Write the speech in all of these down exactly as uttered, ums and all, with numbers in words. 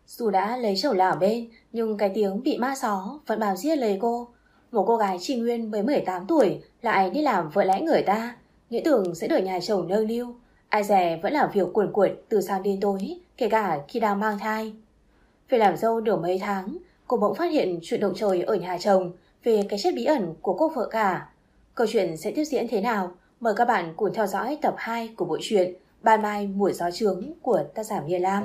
Dù đã lấy chồng là ở bên, nhưng cái tiếng bị ma xó vẫn bám giết lấy cô. Một cô gái Trì Nguyên mới mười tám tuổi lại đi làm vợ lẽ người ta, nghĩ tưởng sẽ được nhà chồng nâng niu. Ai dè vẫn làm việc cuồn cuộn từ sáng đến tối, kể cả khi đang mang thai. Về làm dâu được mấy tháng, cô bỗng phát hiện chuyện động trời ở nhà chồng về cái chết bí ẩn của cô vợ cả. Câu chuyện sẽ tiếp diễn thế nào? Mời các bạn cùng theo dõi tập hai của bộ truyện Ban Mai Mùa Gió Trướng của tác giả Miên Lam.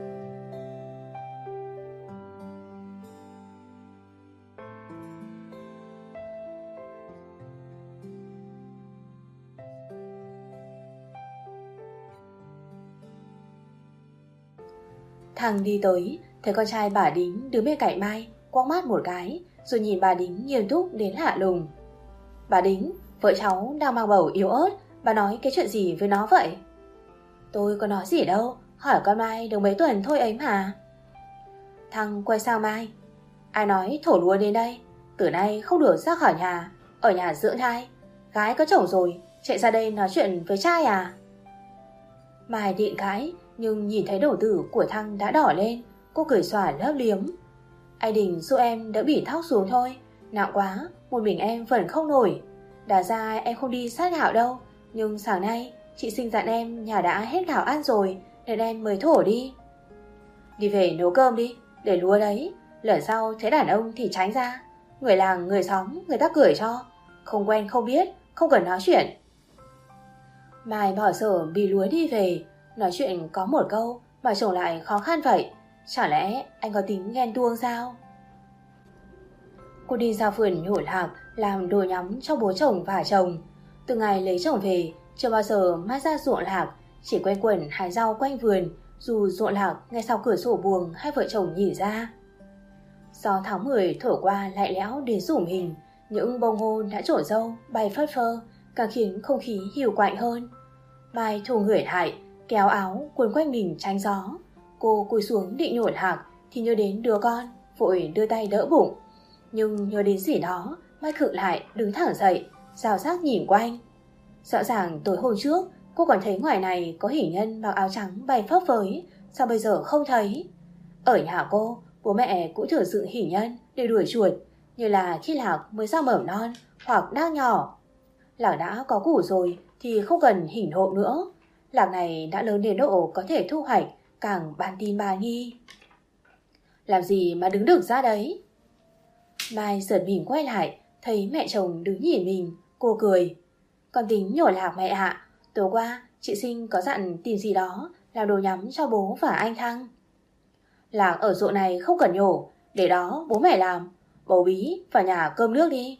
Thằng đi tới, thấy con trai bà Đính đứng bên cạnh Mai, quăng mắt một cái, rồi nhìn bà Đính nghiêm túc đến lạ lùng. Bà Đính, vợ cháu đang mang bầu yếu ớt, bà nói cái chuyện gì với nó vậy? Tôi có nói gì đâu, hỏi con Mai được mấy tuần thôi ấy mà. Thằng quay sang Mai. Ai nói thổ lúa đến đây? Từ nay không được ra khỏi nhà, ở nhà dưỡng thai. Gái có chồng rồi, chạy ra đây nói chuyện với trai à? Mai điện cãi, nhưng nhìn thấy đầu tử của Thăng đã đỏ lên, cô cười xòa lấp liếm. Anh Đình giúp em đỡ bỉ thóc xuống thôi, nặng quá, một mình em vẫn không nổi. Đã ra em không đi sát gạo đâu, nhưng sáng nay chị Sinh dặn em nhà đã hết gạo ăn rồi, nên em mới thổ đi. Đi về nấu cơm đi, để lúa đấy, lần sau thấy đàn ông thì tránh ra. Người làng người xóm người ta cười cho, không quen không biết, không cần nói chuyện. Mai bỏ sở bì lúa đi về, nói chuyện có một câu mà chồng lại khó khăn vậy. Chả lẽ anh có tính ghen tuông sao? Cô đi ra vườn nhổ lạc làm đồ nhắm cho bố chồng và chồng. Từ ngày lấy chồng về, chưa bao giờ Mai ra ruộng lạc, chỉ quanh quẩn hái rau quanh vườn, dù ruộng lạc ngay sau cửa sổ buồng hai vợ chồng nhìn ra. Gió tháng mười thổi qua lạnh lẽo đến rủng hình, những bông ngô đã trổ râu bay phất phơ, càng khiến không khí hiu quạnh hơn. Mai thu người lại, kéo áo quấn quanh mình tránh gió. Cô cúi xuống định nhổ lạc thì nhớ đến đứa con, vội đưa tay đỡ bụng. Nhưng nhớ đến gì đó, Mai khựng lại đứng thẳng dậy, rào rác nhìn quanh. Rõ ràng tối hôm trước cô còn thấy ngoài này có hỉ nhân mặc áo trắng bay phấp phới, sao bây giờ không thấy? Ở nhà cô, bố mẹ cũng thường dựng hỉ nhân để đuổi chuột, như là khi Lạc mới ra mầm non hoặc đang nhỏ. Lạc đã có củ rồi thì không cần hỉ nộ nữa. Lạc này đã lớn đến độ có thể thu hoạch, càng bàn tin bà nghi. Làm gì mà đứng được ra đấy? Mai giật mình quay lại, thấy mẹ chồng đứng nhìn mình, cô cười. Con tính nhổ lạc mẹ ạ. Tối qua chị Sinh có dặn tìm gì đó làm đồ nhắm cho bố và anh Thăng. Lạc ở ruộng này không cần nhổ, để đó bố mẹ làm. Bố Bí vào nhà cơm nước đi.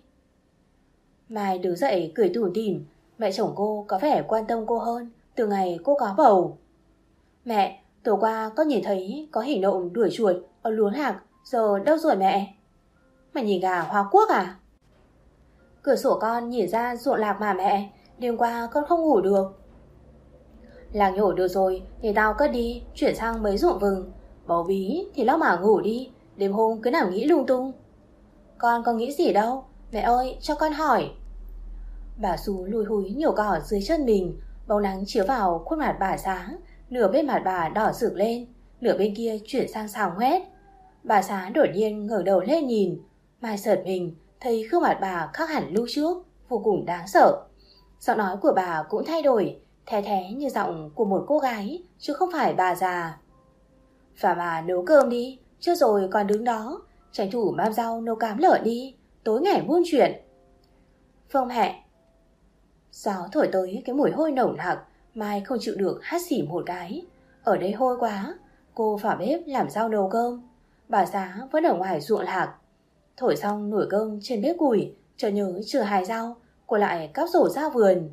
Mai đứng dậy cười tủm tỉm. Mẹ chồng cô có vẻ quan tâm cô hơn từ ngày cô có bầu. Mẹ, tối qua con nhìn thấy có hỉ nộm đuổi chuột ở luống lạc, giờ đâu rồi mẹ? Mày nhìn gà Hoa Quốc à? Cửa sổ con nhìn ra ruộng lạc mà mẹ, đêm qua con không ngủ được. Lạc nhổ được rồi thì tao cất đi, chuyển sang mấy ruộng vừng. Bầu Bí thì lóc mà ngủ đi, đêm hôm cứ nào nghĩ lung tung. Con có nghĩ gì đâu, mẹ ơi cho con hỏi. Bà Sú lùi húi nhổ cỏ dưới chân mình, bóng nắng chiếu vào khuôn mặt bà sáng, nửa bên mặt bà đỏ rực lên, nửa bên kia chuyển sang xào ngoét. Bà Sáng đột nhiên ngẩng đầu lên nhìn, Mai giật mình thấy gương mặt bà khác hẳn lúc trước, vô cùng đáng sợ. Giọng nói của bà cũng thay đổi, the thé như giọng của một cô gái, chứ không phải bà già. Và bà nấu cơm đi, chưa rồi còn đứng đó, tranh thủ mang rau nấu cám lợn đi, tối ngày buôn chuyện. Vâng mẹ. Gió thổi tới cái mùi hôi nồng nặc, Mai không chịu được hắt xỉ một cái. Ở đây hôi quá. Cô vào bếp làm rau nấu cơm. Bà Giá vẫn ở ngoài ruộng lạc. Thổi xong nồi cơm trên bếp củi, chợt nhớ chưa hái rau, cô lại cắp rổ ra vườn.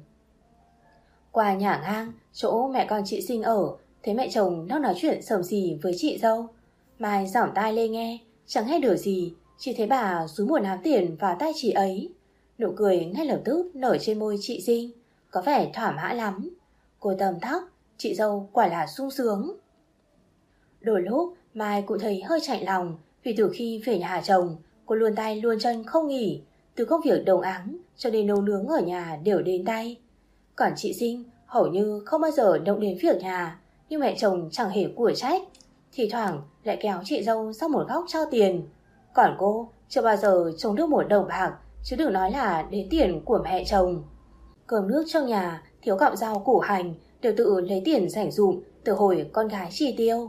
Qua nhà ngang chỗ mẹ con chị Sinh ở, thấy mẹ chồng đang nói chuyện xầm xì với chị dâu. Mai giỏng tai lên nghe, chẳng nghe được gì, chỉ thấy bà rúi một nắm tiền vào tay chị ấy. Nụ cười ngay lập tức nở trên môi chị Sinh, có vẻ thỏa mãn lắm. Cô tầm thắc, chị dâu quả là sung sướng. Đôi lúc Mai cũng thấy hơi chạnh lòng, vì từ khi về nhà chồng, cô luôn tay luôn chân không nghỉ, từ công việc đồng áng cho đến nấu nướng ở nhà đều đến tay. Còn chị Sinh hầu như không bao giờ động đến việc nhà, nhưng mẹ chồng chẳng hề của trách. thì thoảng lại kéo chị dâu sang một góc cho tiền. Còn cô chưa bao giờ trông được một đồng bạc, chứ đừng nói là đến tiền của mẹ chồng. Cơm nước trong nhà, thiếu cọng rau củ hành đều tự lấy tiền dành dụm từ hồi con gái chi tiêu.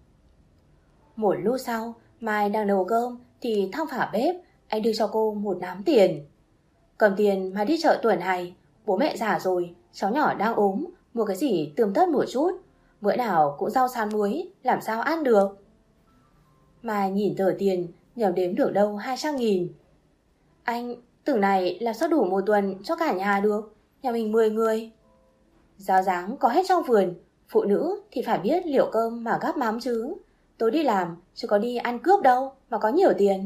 Một lúc sau, Mai đang nấu cơm thì thong phả bếp, anh đưa cho cô một nắm tiền. Cầm tiền mà đi chợ tuần này, bố mẹ già rồi, cháu nhỏ đang ốm, mua cái gì tươm tất một chút, bữa nào cũng rau sán muối, làm sao ăn được. Mai nhìn tờ tiền, nhầm đếm được đâu hai trăm nghìn. Anh, tưởng này làm sao đủ một tuần cho cả nhà được, nhà mình mười người. Rau ráng có hết trong vườn, phụ nữ thì phải biết liệu cơm mà gắp mắm chứ. Tôi đi làm chứ có đi ăn cướp đâu mà có nhiều tiền.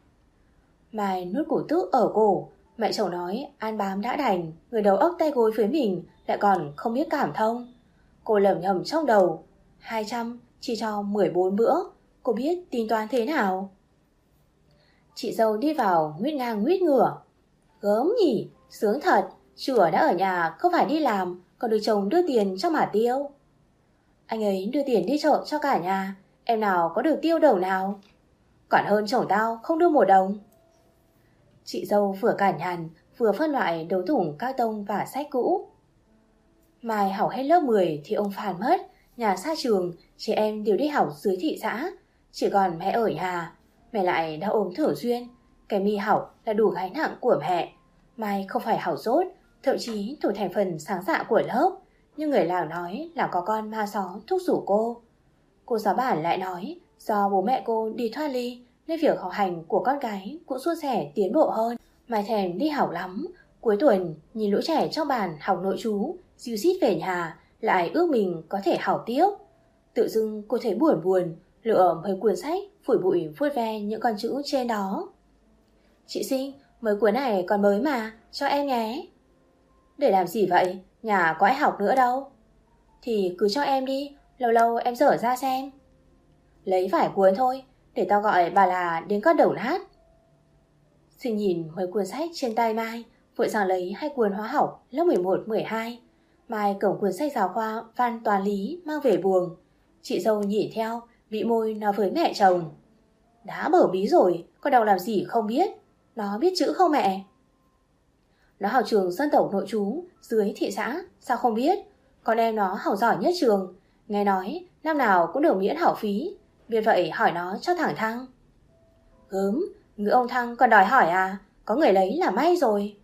Mai nuốt củ tức ở cổ. Mẹ chồng nói ăn bám đã đành, người đầu óc tay gối với mình lại còn không biết cảm thông. Cô lẩm nhẩm trong đầu, hai trăm chỉ cho mười bốn bữa, cô biết tính toán thế nào. Chị dâu đi vào nguyết ngang nguyết ngửa. Gớm nhỉ, sướng thật, chửa đã ở nhà không phải đi làm, còn được chồng đưa tiền cho mà tiêu. Anh ấy đưa tiền đi chợ cho cả nhà, em nào có được tiêu đồng nào. Còn hơn chồng tao không đưa một đồng. Chị dâu vừa cản nhằn, vừa phân loại đấu thủng các tông và sách cũ. Mai học hết lớp mười thì ông phàn mất, nhà xa trường, chị em đều đi học dưới thị xã, chỉ còn mẹ ở nhà. Mẹ lại đã ốm thường xuyên, cái mi học là đủ gánh nặng của mẹ. Mai không phải học dốt, thậm chí thuộc thành phần sáng dạ của lớp, nhưng người làng nói là có con ma xó thúc giục cô. Cô giáo bản lại nói do bố mẹ cô đi thoát ly nên việc học hành của con gái cũng suôn sẻ tiến bộ hơn. Mai thèm đi học lắm. Cuối tuần nhìn lũ trẻ trong bản học nội trú dìu xít về nhà, lại ước mình có thể học tiếp. Tự dưng cô thấy buồn buồn, lựa mấy cuốn sách phủi bụi vuốt ve những con chữ trên đó. Chị Sinh, mấy cuốn này còn mới mà, cho em nhé. Để làm gì vậy? Nhà có ai học nữa đâu. Thì cứ cho em đi, lâu lâu em dở ra xem. Lấy vài cuốn thôi, để tao gọi bà là đến con đầu nát. Sinh nhìn mấy cuốn sách trên tay Mai, vội vàng lấy hai cuốn hóa học lớp mười một mười hai. Mai cầm cuốn sách giáo khoa văn toán lý mang về buồng. Chị dâu nhìn theo, bị môi nói với mẹ chồng. Đã bở bí rồi, con đọc làm gì không biết. Nó biết chữ không mẹ? Nó học trường dân tộc nội trú dưới thị xã, sao không biết? Con em nó học giỏi nhất trường, nghe nói năm nào cũng được miễn học phí. Vì vậy hỏi nó cho thẳng Thăng. Gớm, ngữ ông Thăng còn đòi hỏi à? Có người lấy là may rồi.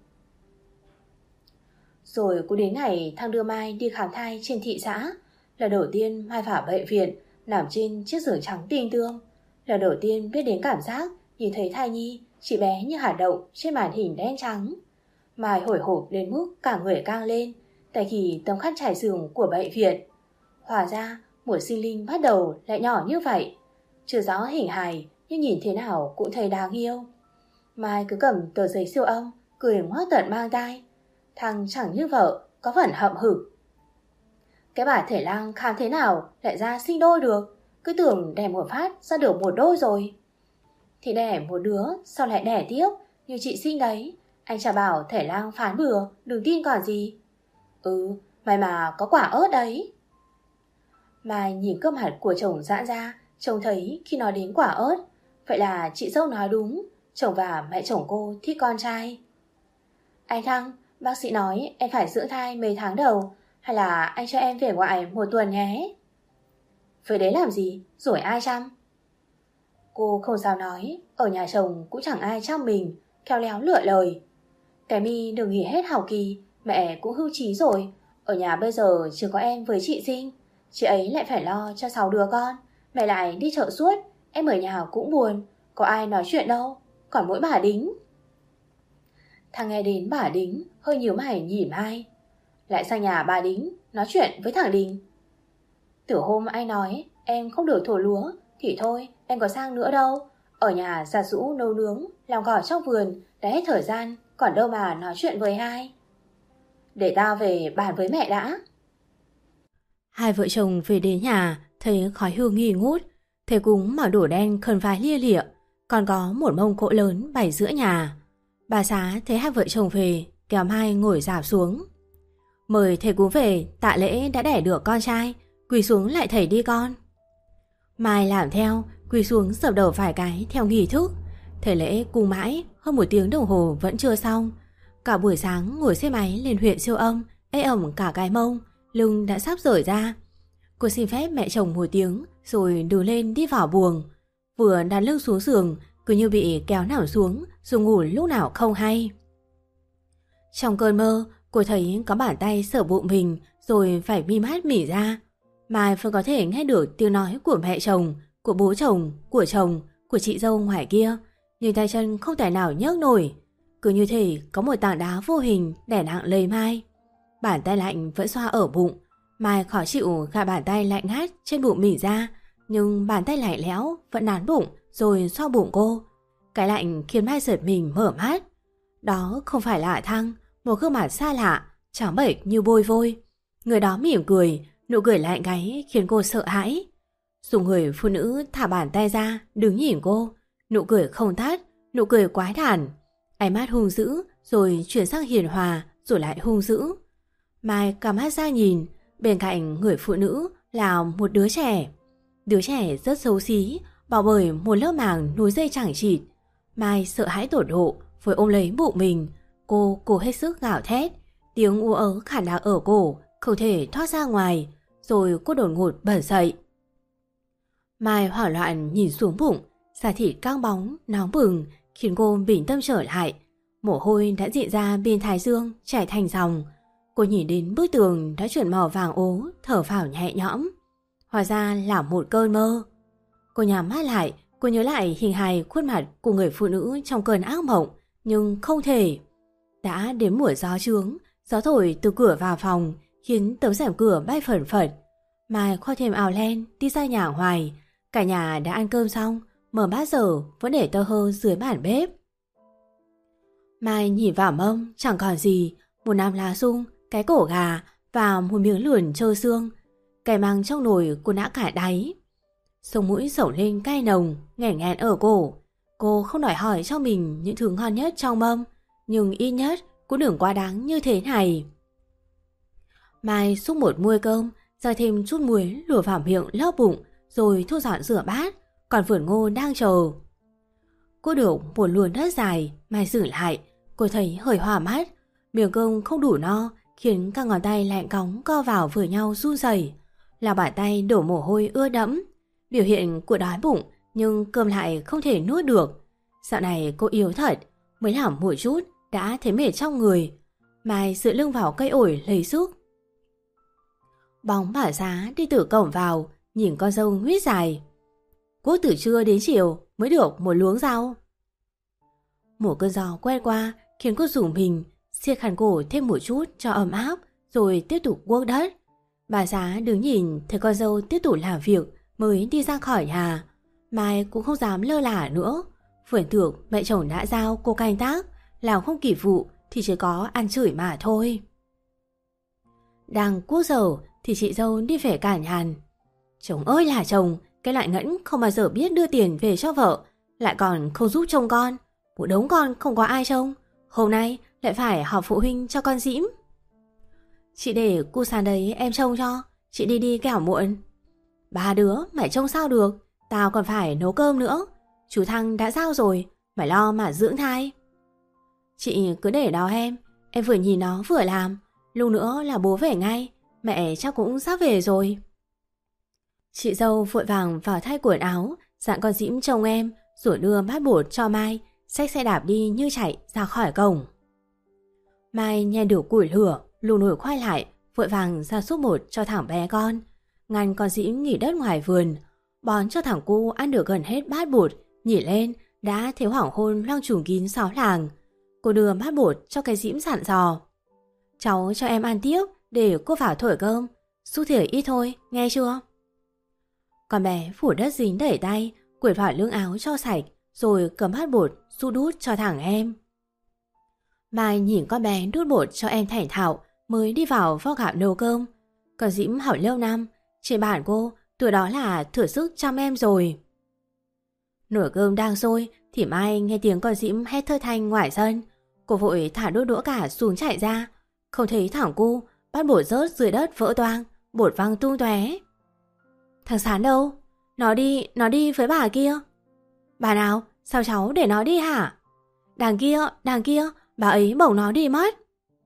Rồi cũng đến ngày Thăng đưa Mai đi khám thai trên thị xã. Lần đầu tiên Mai vào bệnh viện, nằm trên chiếc giường trắng tinh tương. Lần đầu tiên biết đến cảm giác nhìn thấy thai nhi chỉ bé như hạt đậu trên màn hình đen trắng. Mai hồi hộp đến mức cả người căng lên tại khi tấm khăn trải giường của bệnh viện. Hóa ra một sinh linh bắt đầu lại nhỏ như vậy. Chưa rõ hình hài nhưng nhìn thế nào cũng thấy đáng yêu. Mai cứ cầm tờ giấy siêu âm, cười ngoác tận mang tai. Thằng chẳng như vợ, có phần hậm hực. Cái bà thể lang khám thế nào lại ra sinh đôi được? Cứ tưởng đẻ một phát ra được một đôi rồi. Thì đẻ một đứa, sao lại đẻ tiếp như chị sinh đấy? Anh chả bảo thể lang phán bừa, đừng tin còn gì. Ừ, may mà có quả ớt đấy. Mai nhìn cơm hạt của chồng giãn ra, trông thấy khi nói đến quả ớt. Vậy là chị dâu nói đúng, chồng và mẹ chồng cô thích con trai. Anh Thăng, bác sĩ nói em phải dưỡng thai mấy tháng đầu, hay là anh cho em về ngoại một tuần nhé. Vậy đấy làm gì, rồi ai chăm? Cô không sao nói, ở nhà chồng cũng chẳng ai chăm mình, khéo léo lựa lời. Cái mi đừng nghỉ hết học kỳ, mẹ cũng hưu trí rồi. Ở nhà bây giờ chỉ có em với chị Sinh, chị ấy lại phải lo cho sáu đứa con. Mẹ lại đi chợ suốt, em ở nhà cũng buồn, có ai nói chuyện đâu, còn mỗi bà Đính. Thằng nghe đến bà Đính, hơi nhíu mày nhìn Mai. Lại sang nhà bà Đính, nói chuyện với thằng Đình. Từ hôm anh nói em không được thổ lúa, thì thôi em có sang nữa đâu. Ở nhà giặt giũ nấu nướng, làm cỏ trong vườn, đã hết thời gian, còn đâu mà nói chuyện với ai. Để tao về bàn với mẹ đã. Hai vợ chồng về đến nhà, thấy khói hương nghi ngút. Thầy cúng mở đổ đen khẩn vái lia lịa, còn có một mông cỗ lớn bày giữa nhà. Bà Xá thấy hai vợ chồng về, kéo Mai ngồi rạp xuống. Mời thầy cúng về, tạ lễ đã đẻ được con trai, quỳ xuống lại thầy đi con. Mai làm theo, quỳ xuống dập đầu vài cái theo nghi thức. Thể lễ cung mãi, hơn một tiếng đồng hồ vẫn chưa xong. Cả buổi sáng ngồi xe máy lên huyện siêu âm, ê ẩm cả cái mông, lưng đã sắp rời ra. Cô xin phép mẹ chồng một tiếng rồi đưa lên đi vào buồng. Vừa đặt lưng xuống giường, cứ như bị kéo nằm xuống rồi ngủ lúc nào không hay. Trong cơn mơ, cô thấy có bàn tay sờ bụng mình rồi phải mi mắt mỉ ra. Mai vẫn có thể nghe được tiếng nói của mẹ chồng, của bố chồng, của chồng, của chị dâu ngoài kia, nhưng tay chân không thể nào nhấc nổi. Cứ như thể có một tảng đá vô hình đè nặng lấy Mai. Bàn tay lạnh vẫn xoa ở bụng. Mai khó chịu gạt bàn tay lạnh ngắt trên bụng mình ra, nhưng bàn tay lạnh lẽo vẫn nán bụng rồi xoa bụng cô. Cái lạnh khiến Mai giật mình mở mắt. Đó không phải là Thăng, một gương mặt xa lạ, trắng bệch như bôi vôi. Người đó mỉm cười, nụ cười lạnh gáy khiến cô sợ hãi. Dùng người phụ nữ thả bàn tay ra, đứng nhìn cô. Nụ cười không tắt, nụ cười quái đản. Ánh mắt hung dữ, rồi chuyển sang hiền hòa, rồi lại hung dữ. Mai cắm mắt ra nhìn, bên cạnh người phụ nữ là một đứa trẻ. Đứa trẻ rất xấu xí, bao bởi một lớp màng nối dây chẳng chịt. Mai sợ hãi tột độ, vội ôm lấy bụng mình. Cô cố hết sức gào thét, tiếng u ớ khản đặc ở cổ, không thể thoát ra ngoài. Rồi cô đột ngột bật dậy. Mai hoảng loạn nhìn xuống bụng, da thịt căng bóng, nóng bừng, khiến cô bình tâm trở lại. Mồ hôi đã diễn ra bên thái dương, chảy thành dòng. Cô nhìn đến bức tường đã chuyển màu vàng ố, thở phào nhẹ nhõm. Hóa ra là một cơn mơ. Cô nhắm mắt lại, cô nhớ lại hình hài khuôn mặt của người phụ nữ trong cơn ác mộng, nhưng không thể. Đã đến mùa gió trướng, gió thổi từ cửa vào phòng, khiến tấm rèm cửa bay phẩn phật. Mai khoác thêm áo len đi ra nhà ngoài. Cả nhà đã ăn cơm xong, mở bát giờ vẫn để tơ hơ dưới bàn bếp. Mai nhìn vào mâm chẳng còn gì, một nắm lá sung, cái cổ gà và một miếng lườn trơ xương. Cái măng trong nồi cô đã cải đáy. Sống mũi sổng lên cay nồng, nghẹn nghẹn ở cổ. Cô không đòi hỏi cho mình những thứ ngon nhất trong mâm, nhưng ít nhất cũng đừng quá đáng như thế này. Mai xúc một muôi cơm, rồi thêm chút muối lùa vào miệng lấp bụng, rồi thu dọn rửa bát. Còn vườn ngô đang chờ. Cô được một luồn đất dài, Mai dừng lại. Cô thấy hơi hoa mắt. Miếng cơm không đủ no, khiến các ngón tay lạnh cóng co vào với nhau run rẩy. Là bàn tay đổ mồ hôi ưa đẫm. Biểu hiện của đói bụng, nhưng cơm lại không thể nuốt được. Dạo này cô yếu thật, mới làm một chút đã thấy mệt trong người. Mai dựa lưng vào cây ổi lấy sức. Bóng bà Giá đi từ cổng vào, nhìn con dâu nguyết dài. Cô từ trưa đến chiều mới được một luống rau. Một cơn gió quét qua khiến cô rủng mình, siết khăn cổ thêm một chút cho ấm áp, rồi tiếp tục guốc đất. Bà Giá đứng nhìn thấy con dâu tiếp tục làm việc mới đi ra khỏi nhà. Mai cũng không dám lơ là nữa. Phượng tưởng mẹ chồng đã giao cô canh tác, làm không kịp vụ thì chỉ có ăn chửi mà thôi. Đang cuốc dầu thì chị dâu đi về cản nhàn. Chồng ơi là chồng, cái loại ngẫn không bao giờ biết đưa tiền về cho vợ, lại còn không giúp trông con. Một đống con không có ai trông, hôm nay lại phải họp phụ huynh cho con dĩm. Chị để cu sàn đấy em trông cho, chị đi đi kẻo muộn. Ba đứa mày trông sao được, tao còn phải nấu cơm nữa. Chú Thăng đã giao rồi, mày lo mà dưỡng thai. Chị cứ để đó em, em vừa nhìn nó vừa làm. Lúc nữa là bố về ngay, mẹ chắc cũng sắp về rồi. Chị dâu vội vàng vào thay quần áo, dặn con dĩm trông em, rồi đưa bát bột cho Mai, xách xe đạp đi như chạy ra khỏi cổng. Mai nhen được củi lửa, lùi nổi khoai lại, vội vàng ra xúc bột cho thằng bé con, ngăn con dĩm nghỉ đất ngoài vườn, bón cho thằng cu ăn được gần hết bát bột. Nhìn lên đã thấy hoàng hôn loang trùm kín xóm làng. Cô đưa bát bột cho cái dĩm dặn dò: cháu cho em ăn tiếp để cô vào thổi cơm, xúc thìa ít thôi, nghe chưa? Con bé phủ đất dính đẩy tay, quệt vào lưng áo cho sạch, rồi cầm bát bột xúc đút cho thằng em. Mai nhìn con bé đút bột cho em thành thạo, mới đi vào vo gạo nấu cơm. Còn dĩm học lâu năm, trên bản cô tuổi đó là thử sức chăm em rồi. Nồi cơm đang sôi thì Mai nghe tiếng con dĩm hét thơ thanh ngoài sân. Cô vội thả đôi đũa cả xuống chạy ra, không thấy thằng cu, bát bột rớt dưới đất vỡ toang, bột văng tung tóe. Thằng Sán đâu? Nó đi, nó đi với bà kia. Bà nào? Sao cháu để nó đi hả? Đằng kia, đằng kia, bà ấy bổng nó đi mất.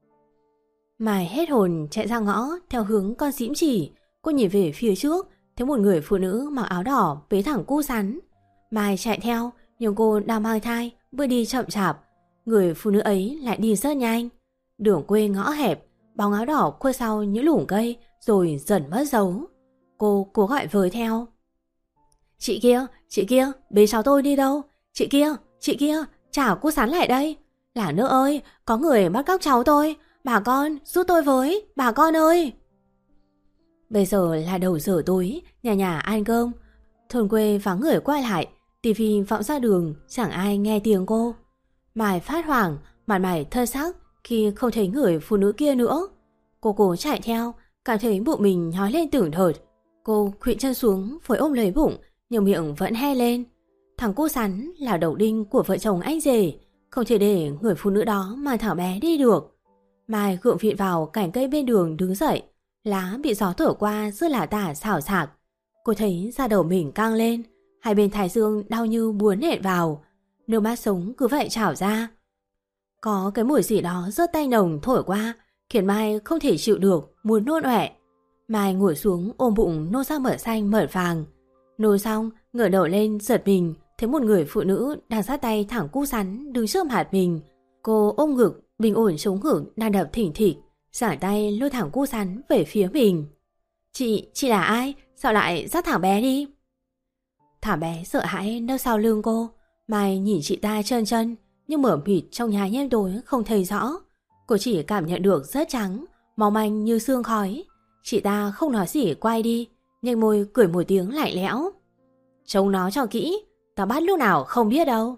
Mai hết hồn chạy ra ngõ theo hướng con xĩm chỉ. Cô nhìn về phía trước, thấy một người phụ nữ mặc áo đỏ bế thẳng cu sắn. Mai chạy theo, nhưng cô đang mang thai, bước đi chậm chạp. Người phụ nữ ấy lại đi rất nhanh. Đường quê ngõ hẹp, bóng áo đỏ khuất sau những lùm cây rồi dần mất dấu. Cô cố gọi với theo. Chị kia, chị kia, bế cháu tôi đi đâu? Chị kia, chị kia, trả cu sắn lại đây. Là nước ơi, có người bắt cóc cháu tôi. Bà con, giúp tôi với, bà con ơi. Bây giờ là đầu giờ tối, nhà nhà ăn cơm. Thôn quê vắng người quay lại, tivi vọng ra đường, chẳng ai nghe tiếng cô. Mai phát hoảng, mặt mày thơ sắc khi không thấy người phụ nữ kia nữa. Cô cố chạy theo, cảm thấy bụng mình nhói lên tưởng thợt. Cô khuỵu chân xuống phối ôm lấy bụng, nhưng miệng vẫn he lên. Thằng cu sắn là đầu đinh của vợ chồng anh rể, không thể để người phụ nữ đó mà thảo bé đi được. Mai gượng vịn vào cành cây bên đường đứng dậy, lá bị gió thổi qua rất là tả xảo xạc. Cô thấy da đầu mình căng lên, hai bên thái dương đau như muốn nện vào, nước mắt sống cứ vậy trào ra. Có cái mùi gì đó rất tay nồng thổi qua, khiến Mai không thể chịu được, muốn nôn ọe. Mai ngồi xuống ôm bụng nôn ra mỡ xanh mỡ vàng. Nôn xong, ngửa đầu lên giật mình, thấy một người phụ nữ đang sát tay thẳng cu sắn đứng trước mặt mình. Cô ôm ngực, bình ổn chống ngực đang đập thỉnh thịch, giảng tay lôi thẳng cu sắn về phía mình. Chị, chị là ai? Sao lại dắt thằng bé đi? Thằng bé sợ hãi nấp sau lưng cô. Mai nhìn chị ta trơn trơn, nhưng mở mịt trong nhà nhem tối không thấy rõ. Cô chỉ cảm nhận được rất trắng, mỏng manh như sương khói. Chị ta không nói gì quay đi, nhếch môi cười một tiếng lạnh lẽo. Trông nó cho kỹ, tao bắt lúc nào không biết đâu.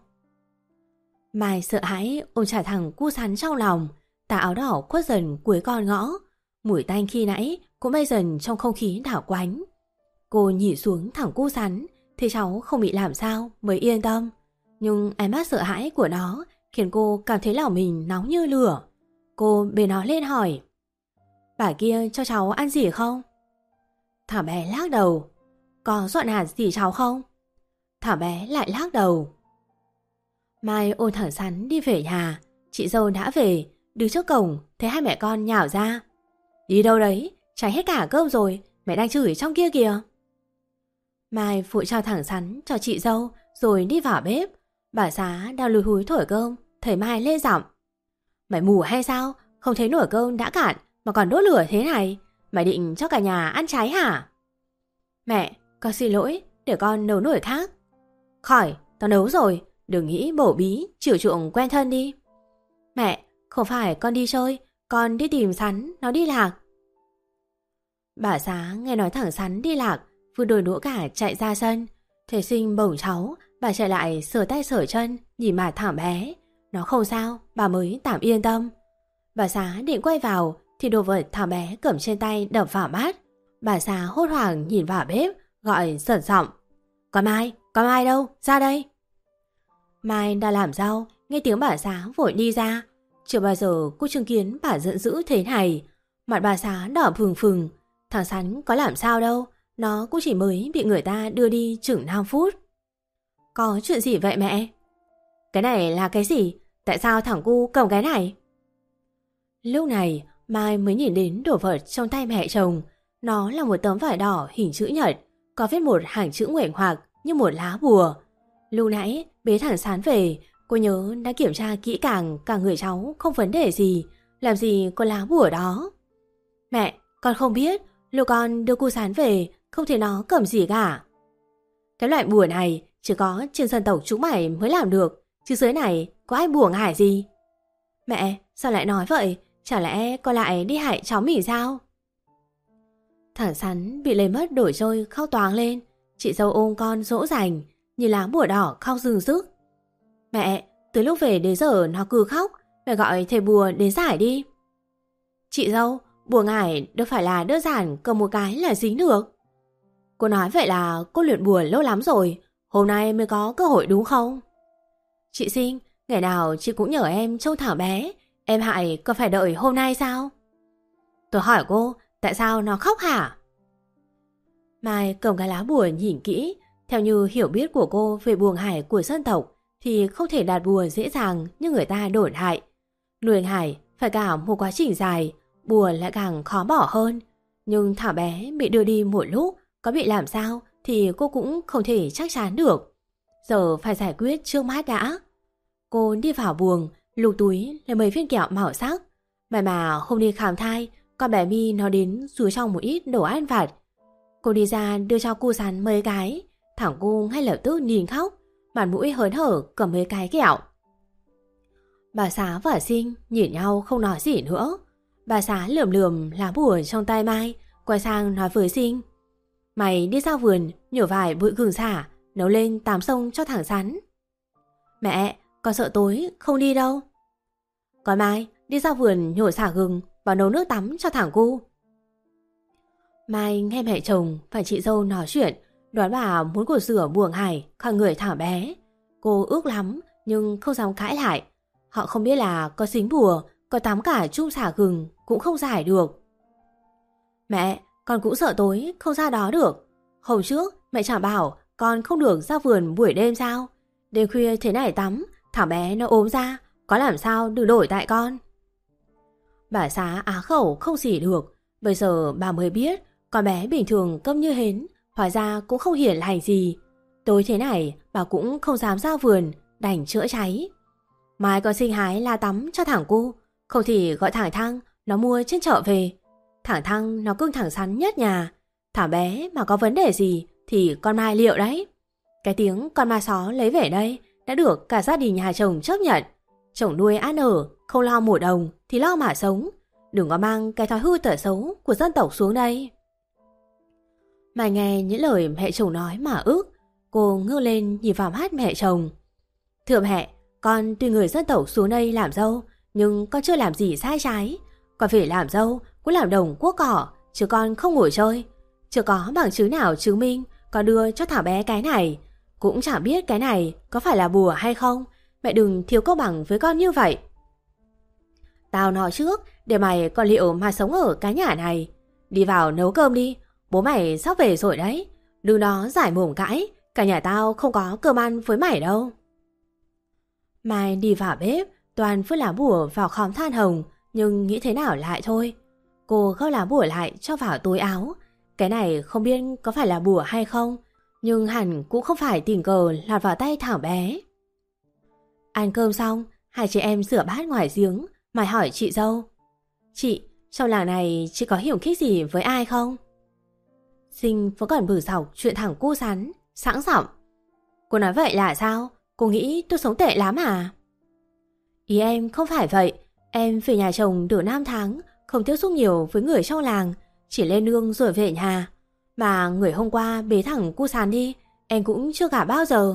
Mai sợ hãi ôm chặt thằng cu sắn trong lòng, tà áo đỏ khuất dần cuối con ngõ. Mùi tanh khi nãy cũng bay dần trong không khí đảo quánh. Cô nhìn xuống thằng cu sắn, thấy cháu không bị làm sao mới yên tâm. Nhưng ánh mắt sợ hãi của nó khiến cô cảm thấy lòng mình nóng như lửa. Cô bế nó lên hỏi. Bà kia cho cháu ăn gì không? Thằng bé lắc đầu. Có dọn hạt gì cháu không? Thằng bé lại lắc đầu. Mai ôm thằng sắn đi về nhà. Chị dâu đã về, đứng trước cổng thấy hai mẹ con nhào ra. Đi đâu đấy? Cháy hết cả cơm rồi, mẹ đang chửi trong kia kìa. Mai phụ trao thẳng sắn cho chị dâu rồi đi vào bếp. Bà Xá đang lùi húi thổi cơm, thấy Mai lên giọng. Mày mù hay sao? Không thấy nồi cơm đã cạn mà còn đốt lửa thế này. Mày định cho cả nhà ăn cháy hả? Mẹ, con xin lỗi, để con nấu nồi khác. Khỏi, tao nấu rồi, đừng nghĩ bổ bí, chiều chuộng quen thân đi. Mẹ, không phải con đi chơi, con đi tìm sắn, nó đi lạc. Bà Xá nghe nói thằng sắn đi lạc, vừa đồi đũa cả chạy ra sân. Thế Sinh bổng cháu, bà chạy lại sờ tay sờ chân, nhìn mặt thằng bé. Nó không sao, bà mới tạm yên tâm. Bà Xá định quay vào thì đồ vật thằng bé cầm trên tay đập vào mắt. Bà Xá hốt hoảng nhìn vào bếp, gọi giận giọng. Con Mai, con Mai đâu, ra đây. Mai đang làm rau, nghe tiếng bà Xá vội đi ra. Chưa bao giờ cô chứng kiến bà giận dữ thế này. Mặt bà Xá đỏ phừng phừng. Thằng sắn có làm sao đâu, nó cũng chỉ mới bị người ta đưa đi chừng năm phút. Có chuyện gì vậy mẹ? Cái này là cái gì? Tại sao thằng cu cầm cái này? Lúc này Mai mới nhìn đến đồ vật trong tay mẹ chồng. Nó là một tấm vải đỏ hình chữ nhật, có viết một hàng chữ nguệch ngoạc như một lá bùa. Lúc nãy bế thằng sán về, cô nhớ đã kiểm tra kỹ càng cả người cháu không vấn đề gì, làm gì có lá bùa đó. Mẹ, con không biết, lúc con đưa cu sán về không thấy nó cầm gì cả. Cái loại bùa này chỉ có trên dân tộc chúng mày mới làm được, chứ dưới này có ai bùa ngải gì. Mẹ, sao lại nói vậy? Chả lẽ con lại đi hại cháu mình sao? Thằng sắn bị lấy mất đổi trôi khóc toáng lên. Chị dâu ôm con dỗ dành, nhìn lá bùa đỏ khóc rưng rức. Mẹ, từ lúc về đến giờ nó cứ khóc, phải gọi thầy bùa đến giải đi. Chị dâu, bùa ngải đâu phải là đơn giản cầm một cái là dính được. Cô nói vậy là cô luyện bùa lâu lắm rồi, hôm nay mới có cơ hội đúng không? Chị Sinh, ngày nào chị cũng nhờ em trông thảo bé, em hại còn phải đợi hôm nay sao? Tôi hỏi cô, tại sao nó khóc hả? Mai cầm cái lá bùa nhìn kỹ, Theo như hiểu biết của cô về buồng hải của dân tộc thì không thể đạt bùa dễ dàng như người ta đồn hại. Nuôi hải phải cả một quá trình dài, bùa lại càng khó bỏ hơn. Nhưng thảo bé bị đưa đi một lúc, có bị làm sao thì cô cũng không thể chắc chắn được. Giờ phải giải quyết trước mắt đã. Cô đi vào buồng, lục túi lấy mấy viên kẹo màu sắc. May mà không đi khám thai, con bé My nó đến rúi trong một ít đồ ăn vặt. Cô đi ra đưa cho cu Sắn mấy cái. Thằng cu ngay lập tức nhìn khóc, mặt mũi hớn hở cầm mấy cái kẹo. Bà Xá và Sinh nhìn nhau không nói gì nữa. Bà Xá lườm lườm lá bùa trong tay Mai, quay sang nói với Sinh: Mày đi ra vườn nhổ vài bụi gừng xả, nấu lên tám sông cho thằng Sắn. Mẹ, con sợ tối không đi đâu. Còn Mai đi ra vườn nhổ xả gừng và nấu nước tắm cho thằng cu. Mai nghe mẹ chồng và chị dâu nói chuyện, đoán bà muốn cột rửa buồng hải khỏi người thảo bé. Cô ước lắm nhưng không dám cãi lại. Họ không biết là có xính bùa, có tắm cả chung xả gừng cũng không giải được. Mẹ, con cũng sợ tối không ra đó được. Hôm trước mẹ chẳng bảo con không được ra vườn buổi đêm sao? Đêm khuya thế này tắm, thảo bé nó ốm ra, có làm sao đừng đổi tại con. Bà Xá á khẩu không gì được. Bây giờ bà mới biết con bé bình thường câm như hến, hóa ra cũng không hiển lành gì. Tối thế này bà cũng không dám ra vườn, đành chữa cháy. Mai con Sinh hái la tắm cho thằng cu, không thì gọi thằng Thăng nó mua trên chợ về. Thằng Thăng nó cưng thằng Sắn nhất nhà. Thảo bé mà có vấn đề gì thì con Mai liệu đấy. Cái tiếng con ma só lấy về đây đã được cả gia đình nhà chồng chấp nhận. Chồng nuôi ăn ở, không lo một đồng thì lo mà sống. Đừng có mang cái thói hư tật xấu của dân tộc xuống đây. Mai nghe những lời mẹ chồng nói mà ức. Cô ngước lên nhìn vào mắt mẹ chồng. Thưa mẹ, con tuy người dân tộc xuống đây làm dâu, nhưng con chưa làm gì sai trái. Con phải làm dâu cũng làm đồng quốc cỏ, chứ con không ngồi chơi. Chưa có bằng chứng nào chứng minh con đưa cho thảo bé cái này. Cũng chẳng biết cái này có phải là bùa hay không. Mẹ đừng thiếu công bằng với con như vậy. Tao nói trước để mày còn liệu mà sống ở cái nhà này. Đi vào nấu cơm đi, bố mày sắp về rồi đấy. Đừng đó giải mồm cãi, cả nhà tao không có cơm ăn với mày đâu. Mai đi vào bếp, toàn vứt lá bùa vào khóm than hồng, nhưng nghĩ thế nào lại thôi. Cô gấp lá bùa lại cho vào túi áo. Cái này không biết có phải là bùa hay không, nhưng hẳn cũng không phải tình cờ lọt vào tay thảo bé. Ăn cơm xong, hai chị em rửa bát ngoài giếng. Mai hỏi chị dâu: Chị, trong làng này chị có hiểm khích gì với ai không? Sinh vẫn còn bử dọc chuyện thằng cu Sắn, sẵn giọng: Cô nói vậy là sao? Cô nghĩ tôi sống tệ lắm à? Ý em không phải vậy. Em về nhà chồng được năm tháng, không tiếp xúc nhiều với người trong làng, chỉ lên nương rồi về nhà. Mà người hôm qua bế thằng cu Sắn đi, em cũng chưa cả bao giờ.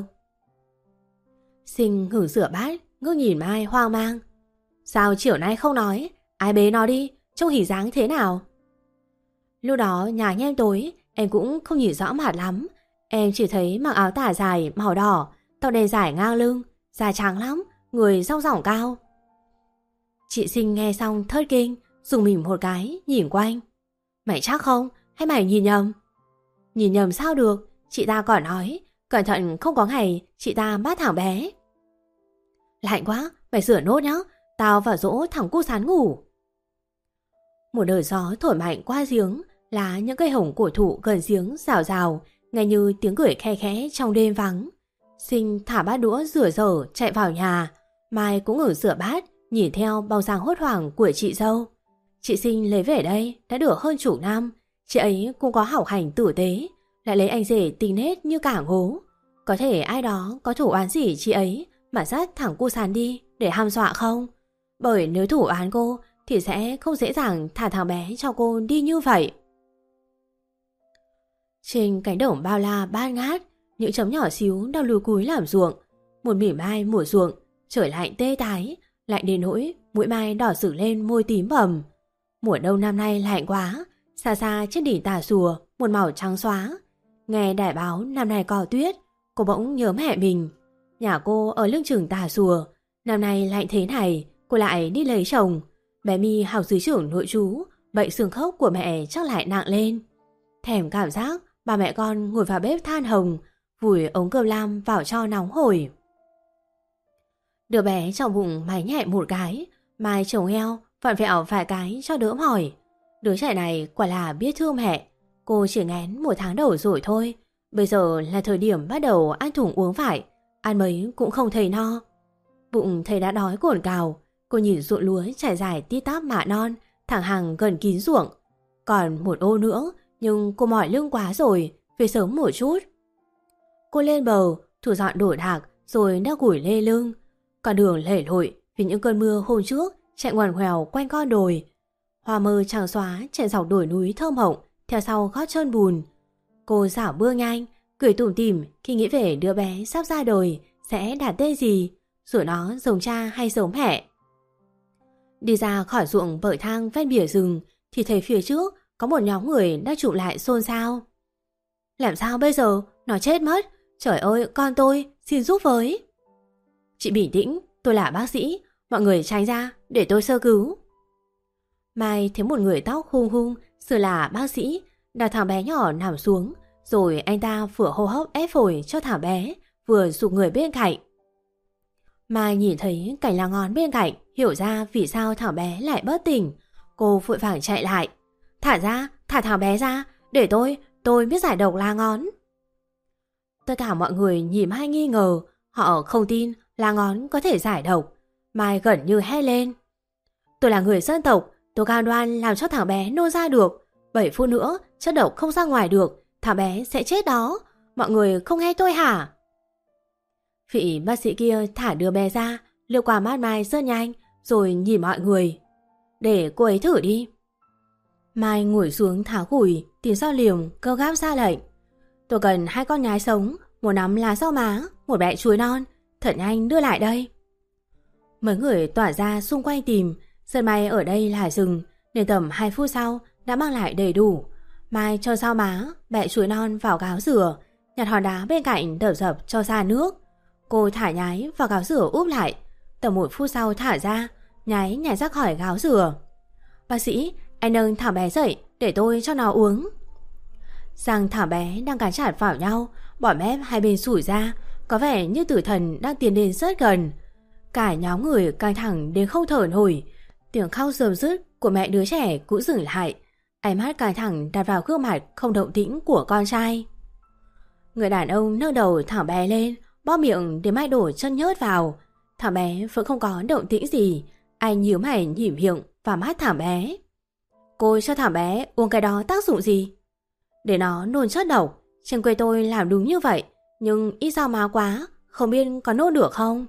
Sinh ngừng rửa bát, ngước nhìn Mai hoang mang. Sao chiều nay không nói? Ai bế nó đi? Trông hình dáng thế nào? Lúc đó nhà nhem tối, em cũng không nhìn rõ mặt lắm. Em chỉ thấy mặc áo tả dài màu đỏ, tóc đen dài ngang lưng, da trắng lắm, người rong rỏng cao. Chị Sinh nghe xong thớt kinh, dùng mình một cái, nhìn quanh. Mày chắc không? Hay mày nhìn nhầm? Nhìn nhầm sao được? Chị ta còn nói, cẩn thận không có ngày chị ta bắt thằng bé. Lạnh quá, mày rửa nốt nhá. Tao vào dỗ thằng cu Sắn ngủ. Một đợt gió thổi mạnh qua giếng, lá những cây hồng cổ thụ gần giếng rào rào, nghe như tiếng cười khe khẽ trong đêm vắng. Sinh thả bát đũa rửa dở chạy vào nhà. Mai cũng ở rửa bát, nhìn theo bóng dáng hốt hoảng của chị dâu. Chị Sinh lấy về đây đã được hơn chục năm. Chị ấy cũng có học hành tử tế, lại lấy anh rể tính nết như cả ngố. Có thể ai đó có thủ oán gì chị ấy mà dắt thằng cu Sắn đi để hăm dọa không? Bởi nếu thủ án cô thì sẽ không dễ dàng thả thằng bé cho cô đi như vậy. Trên cánh đồng bao la bát ngát, những chấm nhỏ xíu đang lùi cúi làm ruộng. Một mỉa mai mùa ruộng, trời lạnh tê tái, lạnh đến nỗi mũi Mai đỏ sực lên môi tím bầm. Mùa đông năm nay lạnh quá, xa xa trên đỉnh Tà Xùa một màu trắng xóa. Nghe đài báo năm nay có tuyết, cô bỗng nhớ mẹ mình. Nhà cô ở lưng chừng Tà Xùa, năm nay lạnh thế này, cô lại đi lấy chồng. Bé My học dưới trưởng nội trú, bệnh xương khớp của mẹ chắc lại nặng lên. Thèm cảm giác ba mẹ con ngồi vào bếp than hồng, vùi ống cơm lam vào cho nóng hổi. Đứa bé trong bụng máy nhẹ một cái, Mai chồng heo vặn vẹo vài cái cho đỡ mỏi. Đứa trẻ này quả là biết thương mẹ. Cô chỉ ngén một tháng đầu rồi thôi. Bây giờ là thời điểm bắt đầu ăn thủng uống vải, ăn mấy cũng không thấy no. Bụng thấy đã đói cồn cào. Cô nhìn ruộng lúa trải dài tít tắp mạ non, thẳng hàng gần kín ruộng. Còn một ô nữa, nhưng cô mỏi lưng quá rồi, về sớm một chút. Cô lên bờ, thu dọn đổ đạc rồi đắp củi lê lưng. Con đường lầy lội vì những cơn mưa hôm trước chạy ngoằn ngoèo quanh con đồi. Hoa mơ trắng xóa chạy dọc đồi núi thơm hộng theo sau gót chân bùn. Cô dảo bước nhanh, cười tủm tỉm khi nghĩ về đứa bé sắp ra đời sẽ đặt tên gì, rồi nó giống cha hay giống mẹ. Đi ra khỏi ruộng bậc thang ven bìa rừng thì thấy phía trước có một nhóm người đang chụm lại xôn xao. Làm sao bây giờ? Nó chết mất. Trời ơi, con tôi, xin giúp với. Chị bình tĩnh, tôi là bác sĩ. Mọi người tránh ra để tôi sơ cứu. Mai thấy một người tóc hung hung, sự là bác sĩ, đặt thằng bé nhỏ nằm xuống. Rồi anh ta vừa hô hấp ép phổi cho thằng bé, vừa giục người bên cạnh. Mai nhìn thấy cảnh lá ngón bên cạnh, hiểu ra vì sao thằng bé lại bất tỉnh. Cô vội vàng chạy lại. Thả ra, thả thằng bé ra, để tôi, tôi biết giải độc lá ngón. Tất cả mọi người nhìn Mai nghi ngờ, họ không tin lá ngón có thể giải độc. Mai gần như hét lên. Tôi là người dân tộc, tôi cam đoan làm cho thằng bé nôn ra được. Bảy phút nữa, chất độc không ra ngoài được, thằng bé sẽ chết đó. Mọi người không nghe tôi hả? Vị bác sĩ kia thả đứa bé ra, lướt qua mắt Mai rất nhanh, rồi nhìn mọi người. Để cô ấy thử đi. Mai ngồi xuống tháo củi, tìm sao liềm, cơ gáp ra lệnh. Tôi cần hai con nhái sống, một nắm lá rau má, một bẹ chuối non. Thật nhanh đưa lại đây. Mấy người tỏa ra xung quanh tìm. Rất may ở đây là rừng, nên tầm hai phút sau đã mang lại đầy đủ. Mai cho rau má, bẹ chuối non vào gáo rửa, nhặt hòn đá bên cạnh đập dập cho ra nước. Cô thả nhái vào gáo rửa úp lại. Tầm một phút sau thả ra, nhái nhảy ra khỏi gáo rửa. Bác sĩ, anh nâng thằng bé dậy để tôi cho nó uống. Răng thằng bé đang cắn chặt vào nhau, bỏ mép hai bên sủi ra, có vẻ như tử thần đang tiến đến rất gần. Cả nhóm người căng thẳng đến không thở nổi. Tiếng khóc rơm rứt của mẹ đứa trẻ cũng dừng lại. Ánh mắt căng thẳng đặt vào gương mặt không động tĩnh của con trai. Người đàn ông nâng đầu thằng bé lên, bóp miệng để Mai đổ chân nhớt vào. Thằng bé vẫn không có động tĩnh gì. Anh nhíu mày nhìn miệng và mắt thằng bé. Cô cho thằng bé uống cái đó tác dụng gì? Để nó nôn chất độc. Trên quê tôi làm đúng như vậy, nhưng ít rau má quá, không biết có nôn được không?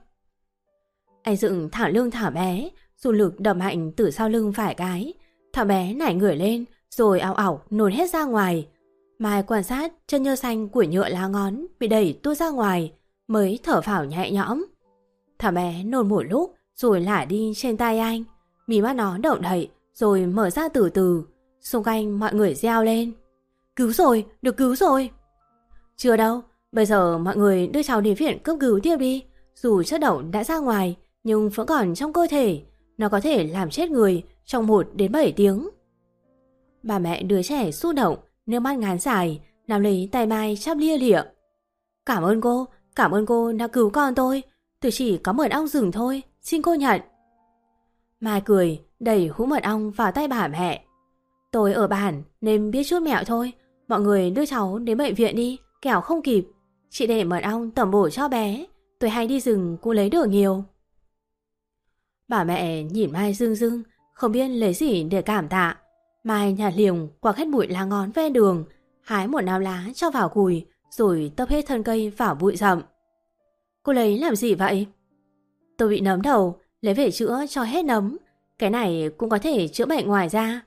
Anh dựng thẳng lưng thằng bé, dùng lực đập mạnh từ sau lưng phải cái. Thằng bé nảy người lên, rồi ảo ảo nôn hết ra ngoài. Mai quan sát chân nhơ xanh của nhựa lá ngón bị đẩy tuốt ra ngoài, mới thở phào nhẹ nhõm. Thằng bé nôn một lúc rồi lả đi trên tay anh. Mí mắt nó động đậy rồi mở ra từ từ. Xung quanh mọi người reo lên. Cứu rồi, được cứu rồi. Chưa đâu, bây giờ mọi người đưa cháu đến viện cấp cứu tiếp đi. Dù chất độc đã ra ngoài nhưng vẫn còn trong cơ thể. Nó có thể làm chết người trong một đến bảy tiếng. Bà mẹ đứa trẻ xúc động, nước mắt ngán dài, nắm lấy tay Mai chắp lia lịa. Cảm ơn cô, cảm ơn cô đã cứu con tôi. Tôi chỉ có mật ong rừng thôi, xin cô nhận. Mai cười, đẩy hũ mật ong vào tay bà mẹ. Tôi ở bản nên biết chút mẹo thôi. Mọi người đưa cháu đến bệnh viện đi, kẻo không kịp. Chị để mật ong tẩm bổ cho bé. Tôi hay đi rừng cũng lấy được nhiều. Bà mẹ nhìn Mai rưng rưng, không biết lấy gì để cảm tạ. Mai nhặt liềm quặc hết bụi lá ngón ven đường, hái một nắm lá cho vào cùi, rồi tấp hết thân cây vào bụi rậm. Cô lấy làm gì vậy? Tôi bị nấm đầu, lấy về chữa cho hết nấm. Cái này cũng có thể chữa bệnh ngoài ra.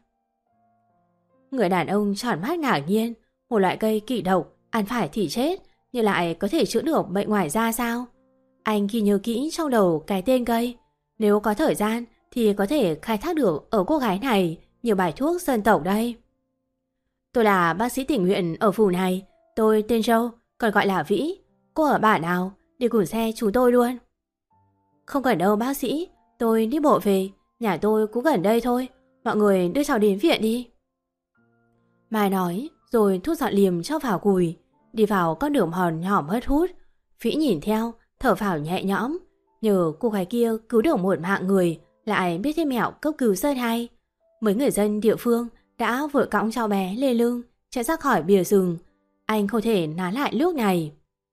Người đàn ông tròn mắt ngạc nhiên. Một loại cây kỵ độc, ăn phải thì chết, nhưng lại có thể chữa được bệnh ngoài da sao? Anh ghi nhớ kỹ trong đầu cái tên cây. Nếu có thời gian thì có thể khai thác được ở cô gái này nhiều bài thuốc dân tộc đây. Tôi là bác sĩ tình nguyện ở phủ này. Tôi tên Châu, còn gọi là Vĩ. Cô ở bản nào? Đi cùng xe chúng tôi luôn. Không cần đâu bác sĩ, tôi đi bộ về. Nhà tôi cũng gần đây thôi. Mọi người đưa cháu đến viện đi. Mai nói rồi thuốc dọn liềm cho vào cùi. Đi vào con đường hòn nhỏ mất hút, Vĩ nhìn theo, thở phào nhẹ nhõm. Nhờ cô gái kia cứu được một mạng người, lại biết thêm mẹo cấp cứu rất hay. Mấy người dân địa phương đã vội cõng cháu bé lên lưng, chạy ra khỏi bìa rừng. Anh không thể nán lại lúc này.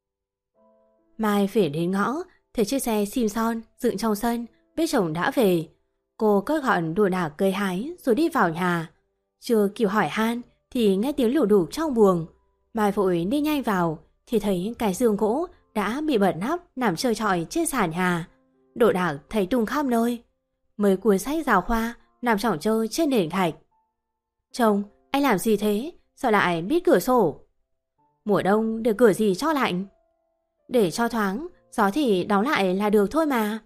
Mai về đến ngõ, thấy chiếc xe Simpson dựng trong sân, biết chồng đã về. Cô cất gọn đồ đạc cây hái rồi đi vào nhà. Chưa kịp hỏi han thì nghe tiếng lù đục trong buồng. Mai vội đi nhanh vào thì thấy cái giường gỗ đã bị bật nắp nằm trơ trọi trên sàn nhà. Đồ đạc thấy tung khắp nơi. Mấy cuốn sách giáo khoa nằm chỏng trơ trên nền gạch. Chồng, anh làm gì thế? Sao lại biết cửa sổ? Mùa đông để cửa gì cho lạnh? Để cho thoáng, gió thì đóng lại là được thôi mà.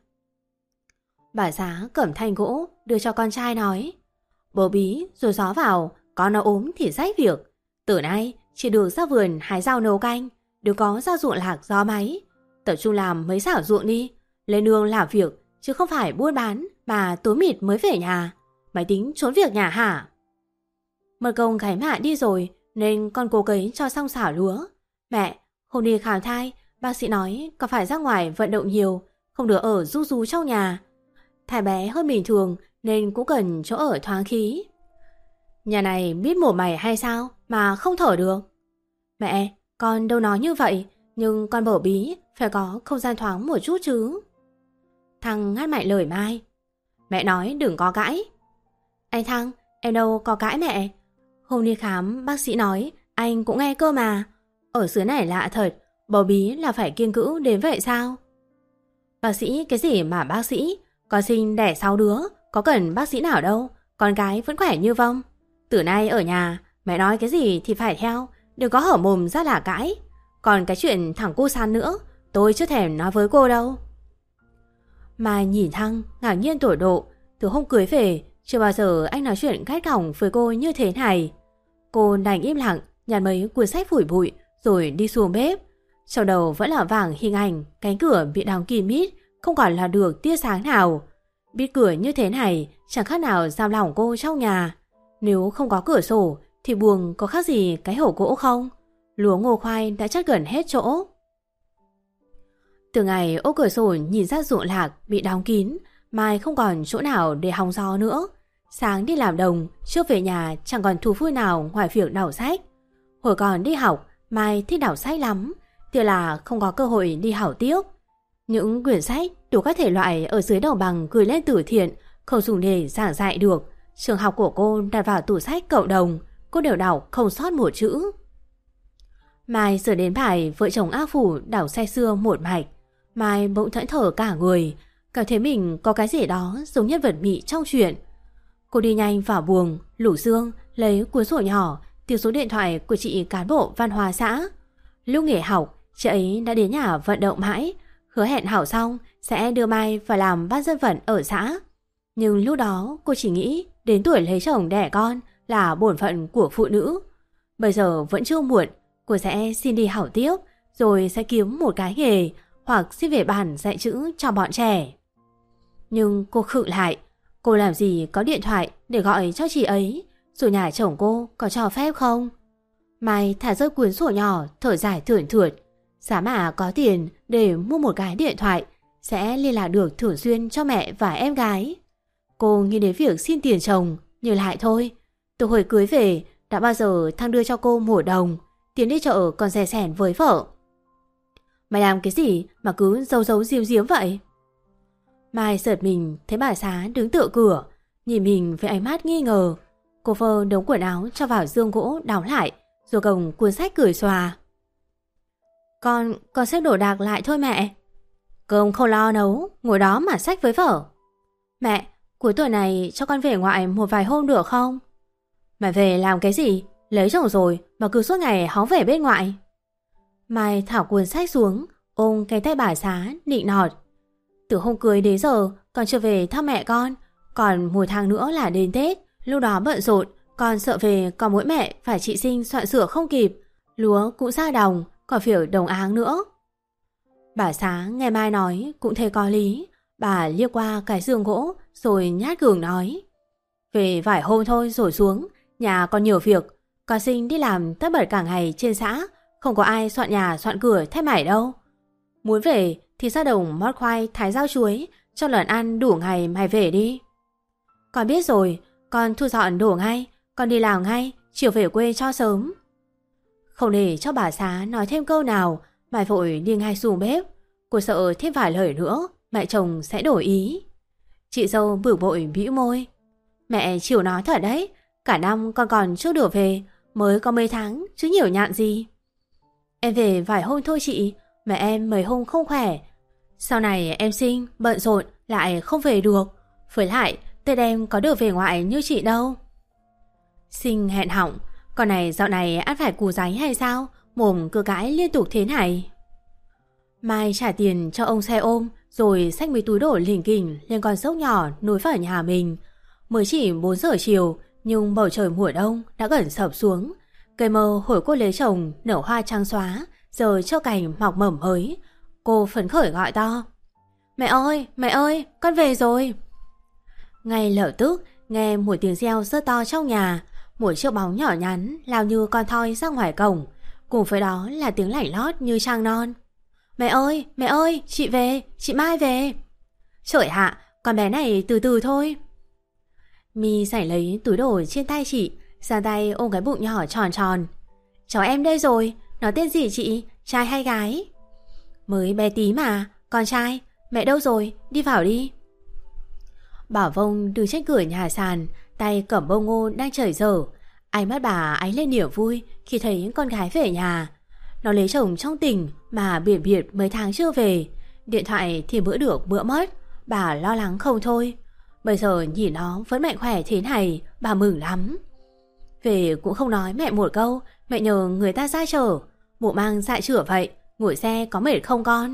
Bà Giá cầm thanh gỗ đưa cho con trai nói: Bố bí rồi gió vào, con nó ốm thì rách việc. Từ nay chỉ được ra vườn hái rau nấu canh, đừng có ra ruộng lạc gió máy. Tập trung làm mấy xảo ruộng đi, lên nương làm việc chứ không phải buôn bán mà tối mịt mới về nhà. Mày tính trốn việc nhà hả? Mật công gái mạ đi rồi nên con cố cấy cho xong xảo lúa. Mẹ, hôm đi khám thai, bác sĩ nói có phải ra ngoài vận động nhiều, không được ở ru rú trong nhà. Thai bé hơn bình thường nên cũng cần chỗ ở thoáng khí. Nhà này biết mổ mày hay sao mà không thở được? Mẹ, con đâu nói như vậy, nhưng con bầu bí phải có không gian thoáng một chút chứ. Thăng ngắt mạnh lời Mai. Mẹ nói đừng có cãi. Anh Thăng, em đâu có cãi mẹ. Hôm đi khám bác sĩ nói anh cũng nghe cơ mà. Ở xứ này lạ thật, bầu bí là phải kiêng cữ đến vậy sao? Bác sĩ cái gì mà bác sĩ? Con sinh đẻ sáu đứa, có cần bác sĩ nào đâu. Con gái vẫn khỏe như vong. Từ nay ở nhà, mẹ nói cái gì thì phải theo, đừng có hở mồm ra là cãi. Còn cái chuyện thằng cu San nữa, tôi chưa thèm nói với cô đâu. Mai nhìn Thăng ngạc nhiên tột độ. Từ hôm cưới về, chưa bao giờ anh nói chuyện gắt gỏng với cô như thế này. Cô đành im lặng, nhặt mấy cuốn sách phủi bụi rồi đi xuống bếp. Trong đầu vẫn là vàng hình ảnh cánh cửa bị đóng kín mít, không còn là được tia sáng nào. Biết cửa như thế này chẳng khác nào giam lỏng cô trong nhà. Nếu không có cửa sổ thì buồng có khác gì cái hổ gỗ không? Lúa ngô khoai đã chất gần hết chỗ. Từ ngày ô cửa sổ nhìn ra ruộng lạc bị đóng kín, Mai không còn chỗ nào để hóng gió nữa. Sáng đi làm đồng, trước về nhà chẳng còn thú vui nào ngoài việc đọc sách. Hồi còn đi học, Mai thích đọc sách lắm, tiếc là không có cơ hội đi học tiếp. Những quyển sách đủ các thể loại ở dưới đầu bằng gửi lên từ thiện, không dùng để giảng dạy được. Trường học của cô đặt vào tủ sách cộng đồng, cô đều đọc không sót một chữ. Mai sửa đến bài vợ chồng A Phủ đảo xe xưa một mạch. Mai bỗng thẫn thờ cả người, cảm thấy mình có cái gì đó giống nhân vật mị trong chuyện. Cô đi nhanh vào buồng, lủ xương, lấy cuốn sổ nhỏ, tìm số điện thoại của chị cán bộ văn hóa xã. Lúc nghỉ học, chị ấy đã đến nhà vận động mãi, hứa hẹn hảo xong sẽ đưa Mai vào làm ban dân vận ở xã. Nhưng lúc đó cô chỉ nghĩ đến tuổi lấy chồng đẻ con là bổn phận của phụ nữ. Bây giờ vẫn chưa muộn, cô sẽ xin đi học tiếp, rồi sẽ kiếm một cái nghề hoặc xin về bản dạy chữ cho bọn trẻ. Nhưng cô khựng lại, cô làm gì có điện thoại để gọi cho chị ấy, rồi nhà chồng cô có cho phép không? Mai thả rơi cuốn sổ nhỏ, thở dài thườn thượt. Giá mà có tiền để mua một cái điện thoại, sẽ liên lạc được thường xuyên cho mẹ và em gái. Cô nghĩ đến việc xin tiền chồng, nhưng lại thôi. Từ hồi cưới về, đã bao giờ Thăng đưa cho cô một đồng, tiền đi chợ còn dè sẻn với vợ. Mày làm cái gì mà cứ giấu giấu giếm giếm vậy? Mai giật mình thấy bà Xá đứng tựa cửa, nhìn mình với ánh mắt nghi ngờ. Cô phơ đống quần áo cho vào giường gỗ đóng lại, rồi cầm cuốn sách cười xòa. Con, con xếp đồ đạc lại thôi mẹ. Cơm không lo nấu, ngồi đó mà xách với vợ. Mẹ, cuối tuần này cho con về ngoại một vài hôm được không? Mày về làm cái gì? Lấy chồng rồi mà cứ suốt ngày hóng về bên ngoại. Mai thả cuốn sách xuống, ôm cái tay bà Xá nịnh nọt. Từ hôm cưới đến giờ con chưa về thăm mẹ con, còn một tháng nữa là đến Tết. Lúc đó bận rộn, con sợ về còn mỗi mẹ phải trị sinh soạn sửa không kịp. Lúa cũng ra đồng, còn phải đồng áng nữa. Bà Xá nghe Mai nói cũng thấy có lý. Bà liếc qua cái giường gỗ rồi nhát gừng nói: Về vài hôm thôi rồi xuống, nhà còn nhiều việc. Con sinh đi làm tất bật cả ngày trên xã, Không có ai soạn nhà soạn cửa thay mày đâu. Muốn về thì ra đồng mót khoai thái rau chuối, cho lợn ăn đủ ngày mày về đi. Con biết rồi, con thu dọn đồ ngay, con đi làm ngay, chiều về quê cho sớm. Không để cho bà Xá nói thêm câu nào, mày vội đi ngay xuống bếp. Cô sợ thêm vài lời nữa mẹ chồng sẽ đổi ý. Chị dâu bực bội bĩu môi. Mẹ chịu nói thật đấy, cả năm con còn chưa được về, mới có mấy tháng chứ nhiều nhạn gì. Em về vài hôm thôi chị, mẹ em mấy hôm không khỏe. Sau này em sinh, bận rộn lại không về được. Với lại Tết em có được về ngoại như chị đâu. Sinh hẹn họng, con này dạo này ăn phải củ giấy hay sao, mồm cứ cãi liên tục thế này. Mai trả tiền cho ông xe ôm, rồi xách mấy túi đổ lỉnh kỉnh lên con dốc nhỏ nối vào nhà mình. Mới chỉ bốn giờ chiều, nhưng bầu trời mùa đông đã gần sập xuống. Cây mơ hồi cô lấy chồng nở hoa trắng xóa, giờ cho cành mọc mầm mới. Cô phấn khởi gọi to. Mẹ ơi, mẹ ơi, con về rồi. Ngay lập tức nghe một tiếng reo rất to trong nhà. Một chiếc bóng nhỏ nhắn lao như con thoi ra ngoài cổng. Cùng với đó là tiếng lảnh lót như trăng non. Mẹ ơi, mẹ ơi, chị về, chị Mai về. Trời ạ, con bé này từ từ thôi. My giải lấy túi đồ trên tay chị, ra tay ôm cái bụng nhỏ tròn tròn. Cháu em đây rồi, nó tên gì chị, trai hay gái? Mới bé tí mà, con trai. Mẹ đâu rồi, đi vào đi. Bảo Vông đứng trên cửa nhà sàn, tay cầm bông ngô đang chởi dở. Ánh mắt bà ánh lên niềm vui khi thấy con gái về nhà. Nó lấy chồng trong tỉnh mà biệt biệt mấy tháng chưa về. Điện thoại thì bữa được bữa mất, bà lo lắng không thôi. Bây giờ nhìn nó vẫn mạnh khỏe thế này, bà mừng lắm. Về cũng không nói mẹ một câu, mẹ nhờ người ta ra chở. Bộ mang dại chửa vậy, ngồi xe có mệt không con?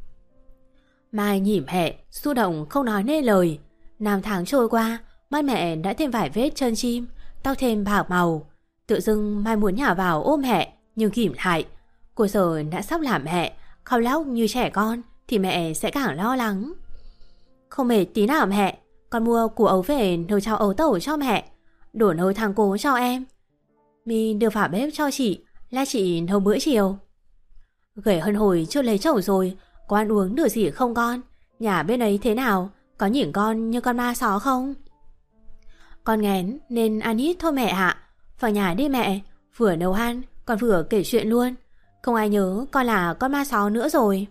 Mai nhìn mẹ, xúc động không nói nên lời. Năm tháng trôi qua, mắt mẹ đã thêm vài vết chân chim, tóc thêm bạc màu. Tự dưng Mai muốn nhào vào ôm mẹ, nhưng kìm lại. Cô giờ đã sắp làm mẹ, khóc lóc như trẻ con thì mẹ sẽ càng lo lắng. Không mệt tí nào mẹ, con mua củ ấu về nấu cháo ấu tẩu cho mẹ, đổ nấu thắng cố cho em. My đưa vào bếp cho chị, là chị nấu bữa chiều. Gửi hơn hồi chưa lấy chồng rồi, có ăn uống được gì không con? Nhà bên ấy thế nào? Có nhìn con như con ma só không? Con nghén nên ăn ít thôi mẹ ạ. Vào nhà đi mẹ, vừa nấu ăn còn vừa kể chuyện luôn. Không ai nhớ con là con ma só nữa rồi.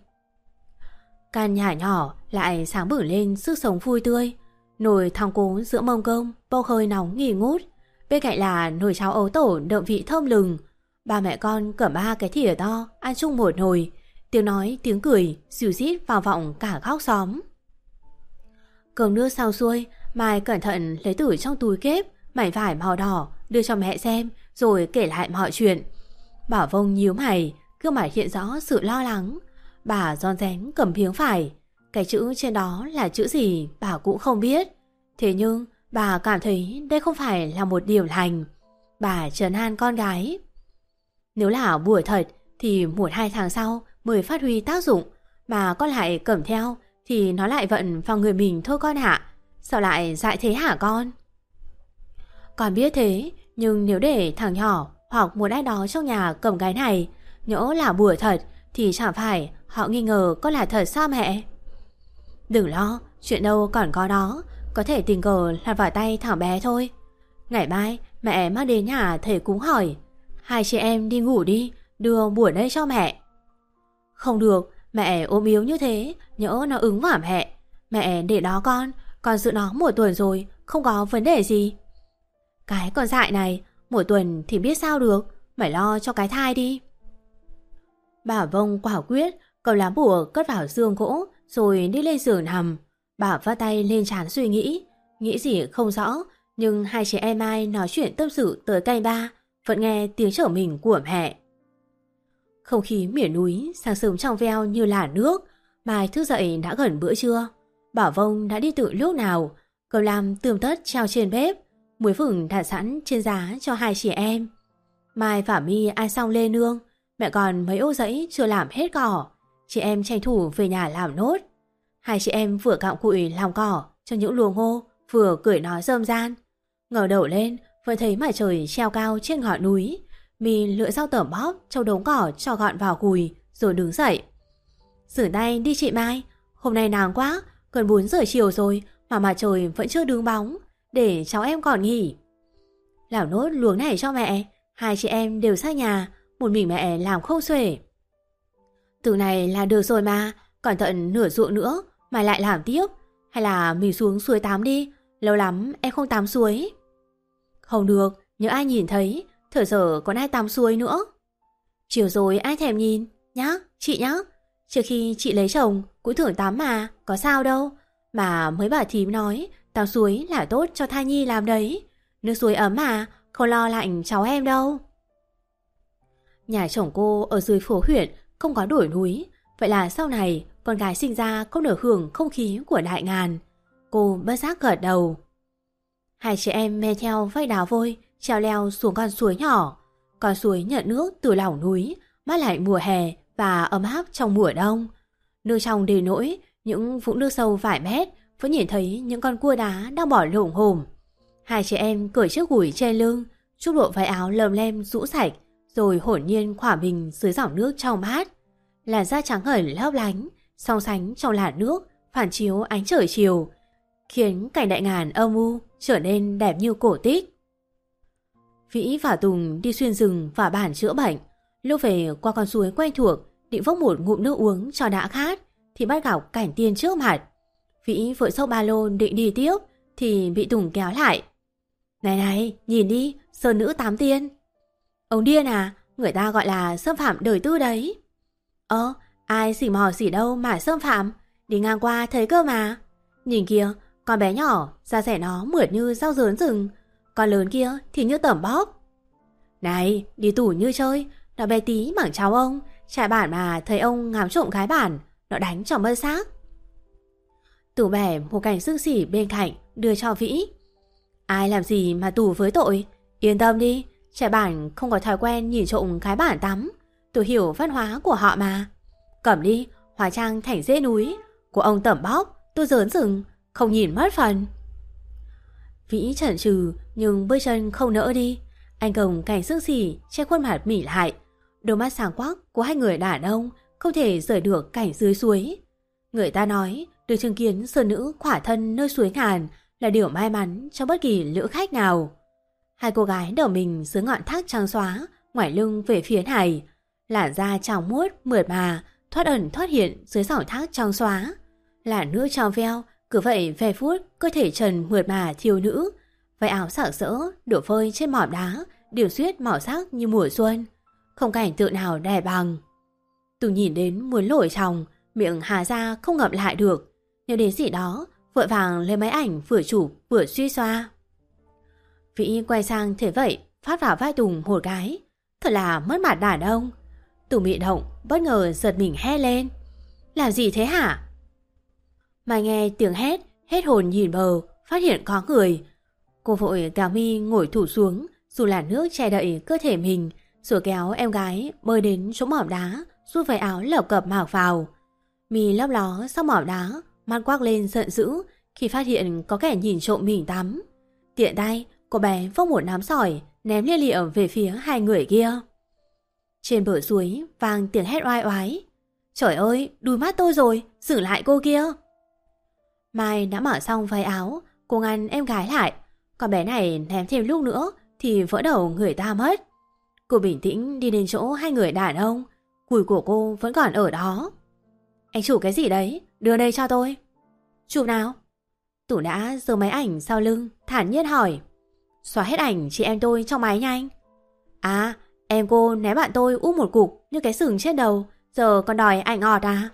Căn nhà nhỏ lại sáng bừng lên sức sống vui tươi. Nồi thắng cố giữa mâm cơm bốc hơi nóng nghỉ ngút. Bên cạnh là nồi cháo ấu tổ đậm vị thơm lừng. Ba mẹ con cầm ba cái thìa to ăn chung một nồi. Tiếng nói tiếng cười xìu xít vào vọng cả góc xóm. Cơm nước xong xuôi, Mai cẩn thận lấy từ trong túi kép mảnh vải màu đỏ đưa cho mẹ xem, rồi kể lại mọi chuyện. Bảo Vông nhíu mày, gương mặt hiện rõ sự lo lắng. Bà rón rén cầm miếng vải, cái chữ trên đó là chữ gì bà cũng không biết. Thế nhưng bà cảm thấy đây không phải là một điều lành. Bà trấn an con gái. Nếu là bùa thật thì một hai tháng sau mới phát huy tác dụng, mà con lại cầm theo thì nó lại vận vào người mình thôi con ạ. Sao lại dại thế hả con? Con biết thế, nhưng nếu để thằng nhỏ hoặc một ai đó trong nhà cầm cái này, nhỡ là bùa thật thì chẳng phải họ nghi ngờ con là thật sao mẹ? Đừng lo, chuyện đâu còn có đó, có thể tình cờ lọt vào tay thằng bé thôi. Ngày mai mẹ mang đến nhà thầy cúng hỏi. Hai chị em đi ngủ đi, đưa bùa đây cho mẹ. Không được, mẹ ốm yếu như thế, nhỡ nó ứng vào mẹ. Mẹ để đó con, con giữ nó một tuần rồi, không có vấn đề gì. Cái con dại này, một tuần thì biết sao được, mày lo cho cái thai đi. Bà Vông quả quyết, cầm lá bùa cất vào giường gỗ, rồi đi lên giường nằm. Bà vắt tay lên trán suy nghĩ, nghĩ gì không rõ, nhưng hai chị em Mai nói chuyện tâm sự tới canh ba, vẫn nghe tiếng trở mình của mẹ. Không khí miền núi sáng sớm trong veo như là nước. Mai thức dậy đã gần bữa trưa. Bảo Vông đã đi từ lúc nào. Cơm lam tươm tất treo trên bếp, muối vừng đặt sẵn trên giá cho hai chị em. Mai và My ăn xong lên nương, mẹ còn mấy ô giấy chưa làm hết cỏ. Chị em tranh thủ về nhà làm nốt. Hai chị em vừa cạo cụi làm cỏ cho những luồng ngô, vừa cười nói rơm ran. Ngẩng đầu lên vẫn thấy mặt trời treo cao trên ngọn núi. Mi lựa dao tẩm bóp trong đống cỏ cho gọn vào gùi rồi đứng dậy. Rửa tay đi chị Mai, hôm nay nắng quá, gần bốn giờ chiều rồi mà mặt trời vẫn chưa đứng bóng, để cháu em còn nghỉ. Làm nốt luống này cho mẹ, hai chị em đều xa nhà, một mình mẹ làm không xuể. Từ này là được rồi mà, còn tận nửa ruộng nữa mà lại làm tiếp, hay là mình xuống suối tắm đi, lâu lắm em không tắm suối. Không được, nếu ai nhìn thấy, thở giờ còn ai tắm suối nữa. Chiều rồi ai thèm nhìn, nhá, chị nhá. Trước khi chị lấy chồng cũng thường tắm mà, có sao đâu. Mà mấy bà thím nói tắm suối là tốt cho thai nhi làm đấy. Nước suối ấm mà, không lo lạnh cháu em đâu. Nhà chồng cô ở dưới phố huyện không có đồi núi, vậy là sau này con gái sinh ra không được hưởng không khí của đại ngàn. Cô bất giác gật đầu. Hai chị em men theo vách đá vôi trèo leo xuống con suối nhỏ. Con suối nhận nước từ lòng núi, mát lạnh mùa hè và ấm áp trong mùa đông. Nước trong đến nỗi những vũng nước sâu vài mét vẫn nhìn thấy những con cua đá đang bỏ lủng hồm. Hai chị em cởi chiếc gùi trên lưng, chúc bộ váy áo lầm lem rũ sạch, rồi hồn nhiên khỏa mình dưới dòng nước trong mát. Làn da trắng ngời lấp lánh, song sánh trong làn nước, phản chiếu ánh trời chiều, khiến cảnh đại ngàn âm u trở nên đẹp như cổ tích. Vĩ và Tùng đi xuyên rừng và bản chữa bệnh. Lúc về qua con suối quen thuộc, định vốc một ngụm nước uống cho đã khát, thì bắt gặp cảnh tiên trước mặt. Vĩ vội xốc ba lô định đi tiếp, thì bị Tùng kéo lại. Này này, nhìn đi, sơn nữ tám tiên. Ông điên à, người ta gọi là xâm phạm đời tư đấy. Ơ, ai xỉ mò xỉ đâu mà xâm phạm, đi ngang qua thấy cơ mà. Nhìn kìa, con bé nhỏ, da rẻ nó mượt như rau dớn rừng, con lớn kia thì như tẩm bóp. Này, đi tủ như chơi, nó bé tí bằng cháu ông, trại bản mà thấy ông ngắm trộm gái bản, nó đánh cho mơ xác. Tủ bẻ một cảnh sức xỉ bên cạnh đưa cho Vĩ. Ai làm gì mà tù với tội, yên tâm đi, trại bản không có thói quen nhìn trộm gái bản tắm, tôi hiểu văn hóa của họ mà. Cầm đi, hóa trang thành dễ núi, của ông tẩm bóp, tôi dớn rừng, không nhìn mất phần. Vĩ chần chừ nhưng bước chân không nỡ đi. Anh cầm cảnh sức xỉ che khuôn mặt mỉ lại. Đôi mắt sáng quắc của hai người đàn ông không thể rời được cảnh dưới suối. Người ta nói được chứng kiến sơn nữ khỏa thân nơi suối ngàn là điều may mắn cho bất kỳ lữ khách nào. Hai cô gái đỡ mình dưới ngọn thác trắng xóa, ngoải lưng về phía này. Làn da trắng muốt mượt mà thoát ẩn thoát hiện dưới dòng thác trắng xóa. Làn nước trong veo cứ vậy ve vuốt cơ thể trần mượt mà thiếu nữ. Váy áo sặc sỡ đổ phơi trên mỏm đá, điều xuyết màu sắc như mùa xuân. Không cảnh tượng nào đẹp bằng. Tùng nhìn đến muốn lội chồng, miệng hà ra không ngậm lại được. Nhớ đến gì đó, vội vàng lấy máy ảnh vừa chụp vừa suy xoa. Vĩ quay sang thế vậy, phát vào vai Tùng một cái. Thật là mất mặt đàn ông. Tùng bị động, bất ngờ giật mình hét lên. Làm gì thế hả? Mà nghe tiếng hét, hết hồn nhìn bờ, phát hiện có người. Cô vội kéo Mi ngồi thụp xuống, dù là nước che đậy cơ thể mình, rồi kéo em gái bơi đến chỗ mỏm đá, rút váy áo lợp cập mặc vào. Mi lấp ló sau mỏm đá, mắt quắc lên giận dữ khi phát hiện có kẻ nhìn trộm mình tắm. Tiện tay, cô bé vốc một nắm sỏi ném lia lịa về phía hai người kia. Trên bờ suối vang tiếng hét oai oái. Trời ơi, đuôi mắt tôi rồi, dừng lại cô kia. Mai đã mở xong váy áo, cô ngăn em gái lại. Con bé này ném thêm lúc nữa thì vỡ đầu người ta mất. Cô bình tĩnh đi đến chỗ hai người đàn ông. Cùi của cô vẫn còn ở đó. Anh chụp cái gì đấy, đưa đây cho tôi. Chụp nào? Tủ đã giơ máy ảnh sau lưng, thản nhiên hỏi. Xóa hết ảnh chị em tôi trong máy nhanh. À, em cô ném bạn tôi úp một cục như cái sừng trên đầu, giờ còn đòi ảnh ngọt à?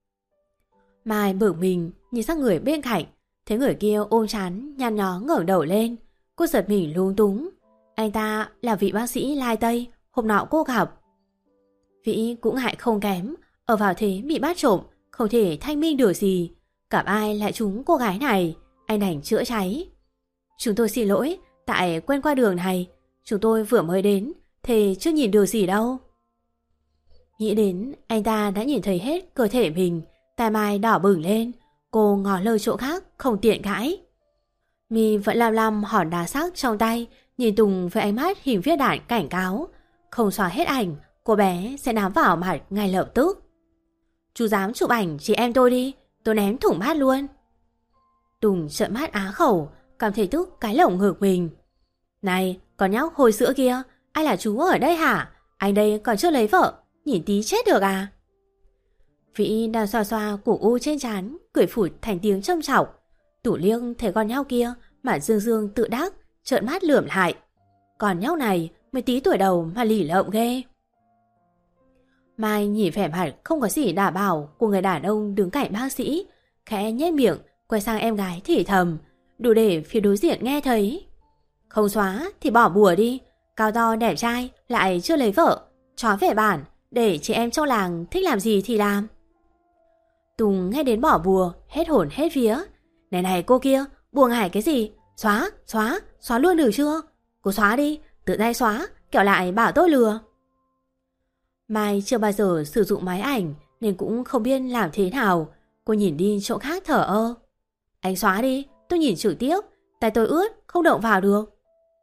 Mai bực mình nhìn sang người bên cạnh, thấy người kia ôm trán nhăn nhó ngẩng đầu lên. Cô giật mình lung túng. Anh ta là vị bác sĩ lai Tây hôm nọ cô gặp. Vĩ cũng hại không kém, ở vào thế bị bắt trộm, không thể thanh minh được gì. Gặp ai lại trúng cô gái này, anh đành chữa cháy. Chúng tôi xin lỗi, tại quen qua đường này, chúng tôi vừa mới đến, thì chưa nhìn được gì đâu. Nghĩ đến anh ta đã nhìn thấy hết cơ thể mình, tai Mai đỏ bừng lên. Cô ngó lơ chỗ khác không tiện cãi. Mi vẫn làm lăm hòn đá sắc trong tay, nhìn Tùng với ánh mắt hình viên đạn cảnh cáo. không xóa hết ảnh, cô bé sẽ ném vào mặt ngay lập tức. Chú dám chụp ảnh chị em tôi đi, tôi ném thủng mắt luôn. Tùng trợn mắt á khẩu, cảm thấy tức cái lồng ngực mình. Này, con nhóc hồi sữa kia, ai là chú ở đây hả? Anh đây còn chưa lấy vợ, nhìn tí chết được à? Vĩ đang xoa xoa củ u trên trán, cười phụt thành tiếng châm chọc. Tủ Liêng thấy con nhóc kia mà dương dương tự đắc, trợn mắt lườm lại. Con nhóc này mới tí tuổi đầu mà lỉ lợm ghê. Mai nhìn vẻ mặt không có gì đảm bảo của người đàn ông đứng cạnh bác sĩ, khẽ nhếch miệng quay sang em gái thì thầm, đủ để phía đối diện nghe thấy. Không xóa thì bỏ bùa đi, cao to đẹp trai lại chưa lấy vợ, chó về bản, để chị em trong làng thích làm gì thì làm. Tùng nghe đến bỏ bùa, hết hồn hết vía. Này này cô kia, buông hải cái gì? Xóa, xóa, xóa luôn được chưa? Cô xóa đi, tự tay xóa, kẻo lại bảo tôi lừa. Mai chưa bao giờ sử dụng máy ảnh nên cũng không biết làm thế nào. Cô nhìn đi chỗ khác thở ơ. Anh xóa đi, tôi nhìn trực tiếp, tay tôi ướt, không động vào được.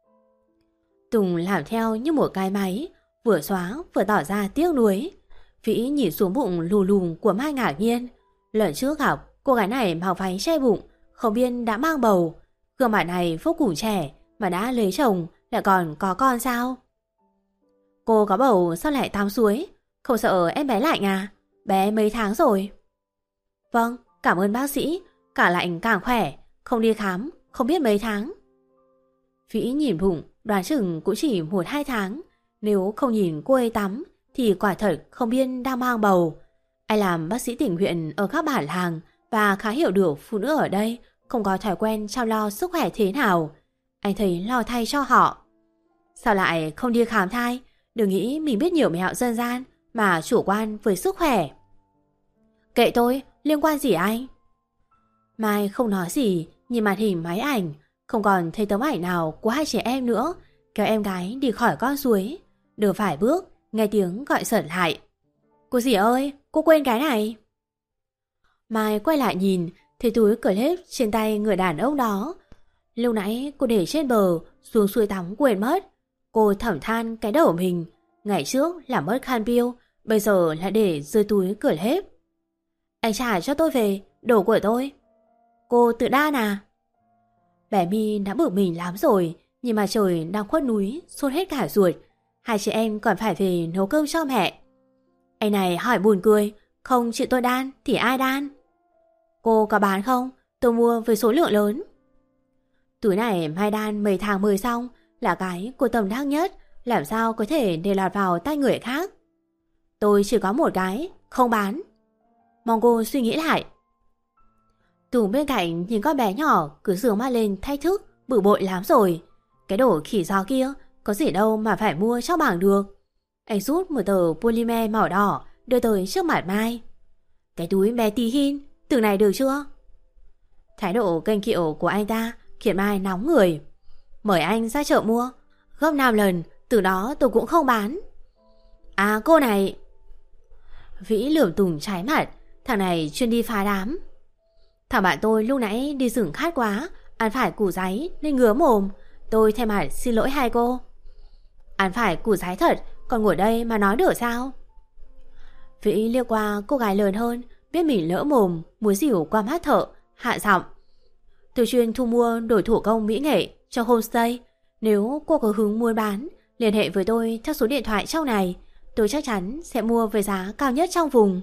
Tùng làm theo như một cái máy, vừa xóa vừa tỏ ra tiếc nuối. Vĩ nhìn xuống bụng lù lù của Mai ngạc nhiên. Lần trước gặp, cô gái này mặc váy che bụng, không biết đã mang bầu. Gương mặt này vô cùng trẻ, mà đã lấy chồng, lại còn có con sao? Cô có bầu sao lại tắm suối? Không sợ em bé lạnh à? Bé mấy tháng rồi? Vâng, cảm ơn bác sĩ. Cả lạnh càng khỏe, không đi khám, không biết mấy tháng. Vĩ nhìn bụng, đoán chừng cũng chỉ một hai tháng. Nếu không nhìn cô ấy tắm thì quả thật không biết đang mang bầu. Anh làm bác sĩ tình nguyện ở các bản làng và khá hiểu được phụ nữ ở đây không có thói quen chăm lo sức khỏe thế nào. Anh thấy lo thay cho họ. Sao lại không đi khám thai? Đừng nghĩ mình biết nhiều mẹo dân gian mà chủ quan với sức khỏe. Kệ tôi, liên quan gì anh? Mai không nói gì, nhìn màn hình máy ảnh, không còn thấy tấm ảnh nào của hai trẻ em nữa, kéo em gái đi khỏi con suối. Được vài bước, nghe tiếng gọi sởn lại. Cô dì ơi, cô quên cái này. Mai quay lại nhìn, thấy túi clip trên tay người đàn ông đó. Lúc nãy cô để trên bờ, xuống suối tắm quên mất. Cô thầm than cái đầu mình, ngày trước làm mất khăn piêu, bây giờ lại để dưới túi clip. Anh trả cho tôi về, đồ của tôi. Cô tự đan à? Bé My đã bực mình lắm rồi, nhưng mà trời đang khuất núi, sốt hết cả ruột. Hai chị em còn phải về nấu cơm cho mẹ. Anh này hỏi buồn cười, không chị tôi đan thì ai đan? Cô có bán không? Tôi mua với số lượng lớn. Túi này Mai đan mấy tháng mới xong, là cái cô tâm đắc nhất, làm sao có thể để lọt vào tay người khác. Tôi chỉ có một cái, không bán. Mong cô suy nghĩ lại. Tùng bên cạnh nhìn con bé nhỏ cứ sướng mắt lên thách thức, bực bội lắm rồi. Cái đồ khỉ gió kia có gì đâu mà phải mua cho bằng được. Anh rút một tờ polymer màu đỏ đưa tới trước mặt Mai. Cái túi bé tí hin, từ này được chưa? Thái độ kênh kiệu của anh ta khiến Mai nóng người. Mời anh ra chợ mua, gấp năm lần, từ đó tôi cũng không bán. À cô này. Vĩ lườm Tùng trái mặt, thằng này chuyên đi phá đám. Thằng bạn tôi lúc nãy đi rừng khát quá, ăn phải củ giấy nên ngứa mồm. Tôi thay mặt xin lỗi hai cô. Ăn phải củ giấy thật, còn ngồi đây mà nói được sao? Vĩ liếc qua cô gái lớn hơn, biết mình lỡ mồm, muốn dỉu qua mắt thợ, hạ giọng. Tôi chuyên thu mua đồ thủ công mỹ nghệ cho homestay. Nếu cô có hứng muốn bán, liên hệ với tôi theo số điện thoại trong này. Tôi chắc chắn sẽ mua với giá cao nhất trong vùng.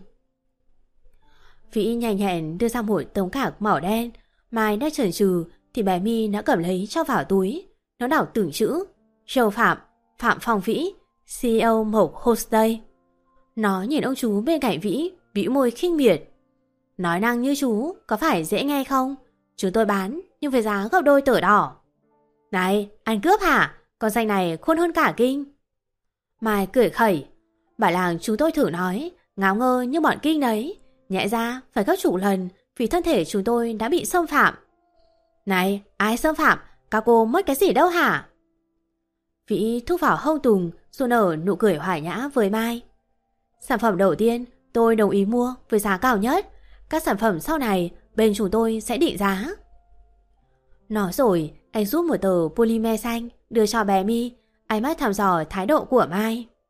Vĩ nhanh nhẹn đưa ra một tấm cạc màu đen. Mai đã chần chừ thì bé My đã cầm lấy cho vào túi. Nó đọc từng chữ: Châu Phạm, Phạm Phong Vĩ, xê e ô Mộc Homestay. Nó nhìn ông chú bên cạnh Vĩ, bĩu môi khinh miệt. Nói năng như chú có phải dễ nghe không? Chúng tôi bán nhưng với giá gấp đôi tờ đỏ. Này, ăn cướp hả? Con danh này khôn hơn cả kinh. Mai cười khẩy. Bảo làng chúng tôi thử nói, ngáo ngơ như bọn kinh đấy. Nhẹ ra phải gấp chục lần vì thân thể chúng tôi đã bị xâm phạm. Này, ai xâm phạm? Các cô mất cái gì đâu hả? Vĩ thúc vào hông Tùng rồi nở nụ cười hòa nhã với Mai. Sản phẩm đầu tiên tôi đồng ý mua với giá cao nhất. Các sản phẩm sau này bên chúng tôi sẽ định giá. Nói rồi anh rút một tờ polymer xanh đưa cho bé My. Ánh mắt thăm dò thái độ của Mai.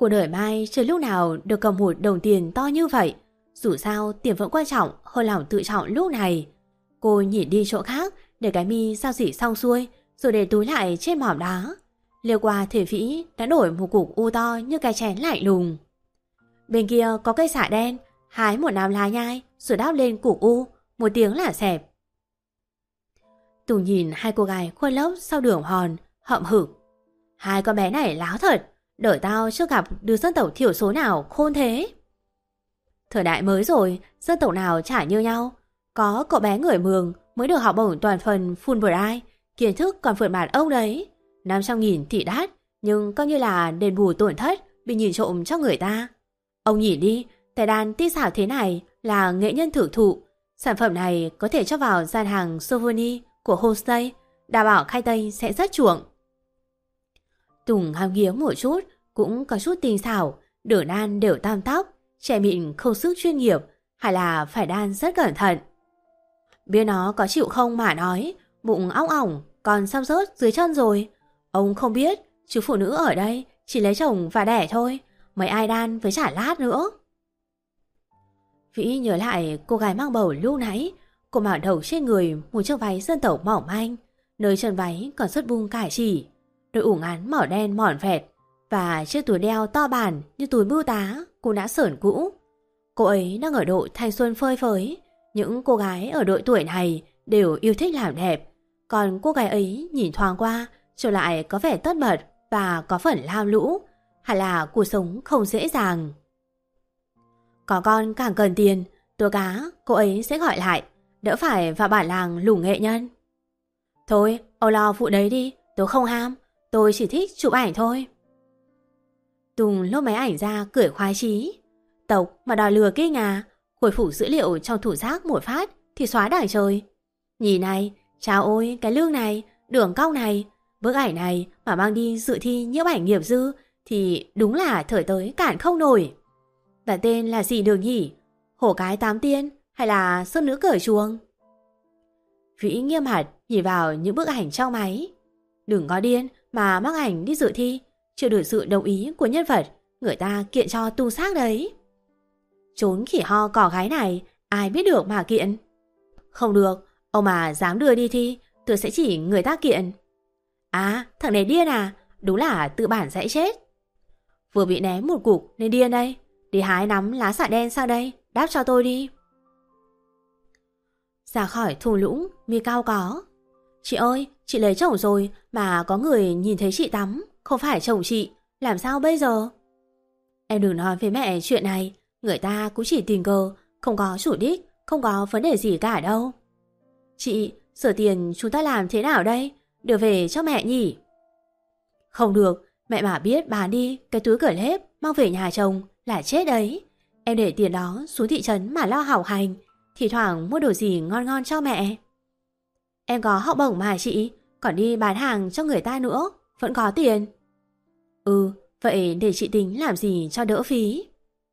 Cuộc đời Mai chưa lúc nào được cầm một đồng tiền to như vậy. Dù sao tiền vẫn quan trọng hơn lòng tự trọng lúc này. Cô nhìn đi chỗ khác để cái mi giao dịch xong xuôi, rồi để túi lại trên mỏm đá. Liêu qua thể vĩ đã đổi một cục u to như cái chén lạnh lùng. Bên kia có cây sả đen, hái một nắm lá nhai rồi đáp lên cục u, một tiếng là xẹp. Tùng nhìn hai cô gái khuôn lốc sau đường hòn, hậm hực. Hai con bé này láo thật, đợi tao chưa gặp đứa dân tộc thiểu số nào khôn thế. Thời đại mới rồi, dân tộc nào chả như nhau. Có cậu bé người Mường mới được học bổng toàn phần Fulbright, kiến thức còn vượt mặt ông đấy. năm trăm nghìn thì đắt, nhưng coi như là đền bù tổn thất bị nhìn trộm cho người ta. Ông nhìn đi, tài đàn tinh xảo thế này là nghệ nhân thưởng thụ. Sản phẩm này có thể cho vào gian hàng souvenir của homestay, đảm bảo khách Tây sẽ rất chuộng. Tùng ham nghiếng một chút, cũng có chút tinh xảo, đỡ đan đều tam tóc, trẻ mịn không sức chuyên nghiệp, hay là phải đan rất cẩn thận. Biết nó có chịu không mà nói, bụng ong ỏng, còn xăm rớt dưới chân rồi. Ông không biết, chứ phụ nữ ở đây chỉ lấy chồng và đẻ thôi, mấy ai đan với chả lát nữa. Vĩ nhớ lại cô gái mang bầu lúc nãy, cô mặc đầu trên người một chiếc váy dân tộc mỏng manh, nơi chân váy còn rất bung cải chỉ, đôi ủng ngắn màu đen mỏn vẹt và chiếc túi đeo to bản như túi bưu tá cũng đã sởn cũ. Cô ấy đang ở độ thanh xuân phơi phới, những cô gái ở độ tuổi này đều yêu thích làm đẹp, còn cô gái ấy nhìn thoáng qua trở lại có vẻ tất bật và có phần lam lũ, hay là cuộc sống không dễ dàng. Có con càng cần tiền, tố cá cô ấy sẽ gọi lại, đỡ phải vào bản làng lủng nghệ nhân. Thôi, ông lo vụ đấy đi, tôi không ham, tôi chỉ thích chụp ảnh thôi. Tùng lôi máy ảnh ra cười khoái chí. Tộc mà đòi lừa kinh à, khôi phục dữ liệu trong thủ giác một phát thì xóa đảng trời. Nhìn này, chào ôi cái lương này, đường cong này, bức ảnh này mà mang đi dự thi nhiếp ảnh nghiệp dư thì đúng là thời tới cản không nổi. Đặt tên là gì được nhỉ? Hổ cái tám tiên hay là sơn nữ cởi chuồng? Vĩ nghiêm mặt nhìn vào những bức ảnh trong máy. Đừng có điên mà mang ảnh đi dự thi, chưa được sự đồng ý của nhân vật, người ta kiện cho tung xác đấy. Trốn khỉ ho cỏ gái này, ai biết được mà kiện. Không được, ông mà dám đưa đi thi, tôi sẽ chỉ người ta kiện. À, thằng này điên à, đúng là tự bản dạy chết. Vừa bị ném một cục nên điên đây, đi hái nắm lá xạ đen sang đây, đáp cho tôi đi. Ra khỏi thung lũng, mi cao có. Chị ơi, chị lấy chồng rồi mà có người nhìn thấy chị tắm, không phải chồng chị, làm sao bây giờ? Em đừng nói với mẹ chuyện này, người ta cũng chỉ tình cờ, không có chủ đích, không có vấn đề gì cả đâu. Chị, sửa tiền chúng ta làm thế nào đây? Đưa về cho mẹ nhỉ? Không được, mẹ mà biết bán đi cái túi cởi lép mang về nhà chồng là chết đấy. Em để tiền đó xuống thị trấn mà lo học hành, thì thoảng mua đồ gì ngon ngon cho mẹ. Em có học bổng mà chị, còn đi bán hàng cho người ta nữa, vẫn có tiền. Ừ, vậy để chị tính làm gì cho đỡ phí.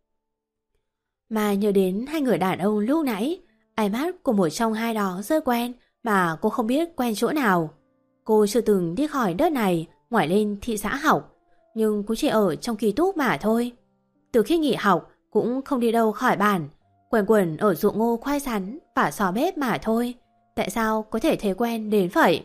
Mà nhớ đến hai người đàn ông lúc nãy, ánh mắt của một trong hai đó rất quen mà cô không biết quen chỗ nào. Cô chưa từng đi khỏi đất này ngoài lên thị xã học, nhưng cũng chỉ ở trong ký túc mà thôi. Từ khi nghỉ học cũng không đi đâu khỏi bản, quanh quẩn ở ruộng ngô khoai sắn và xò bếp mà thôi. Tại sao có thể thấy quen đến vậy?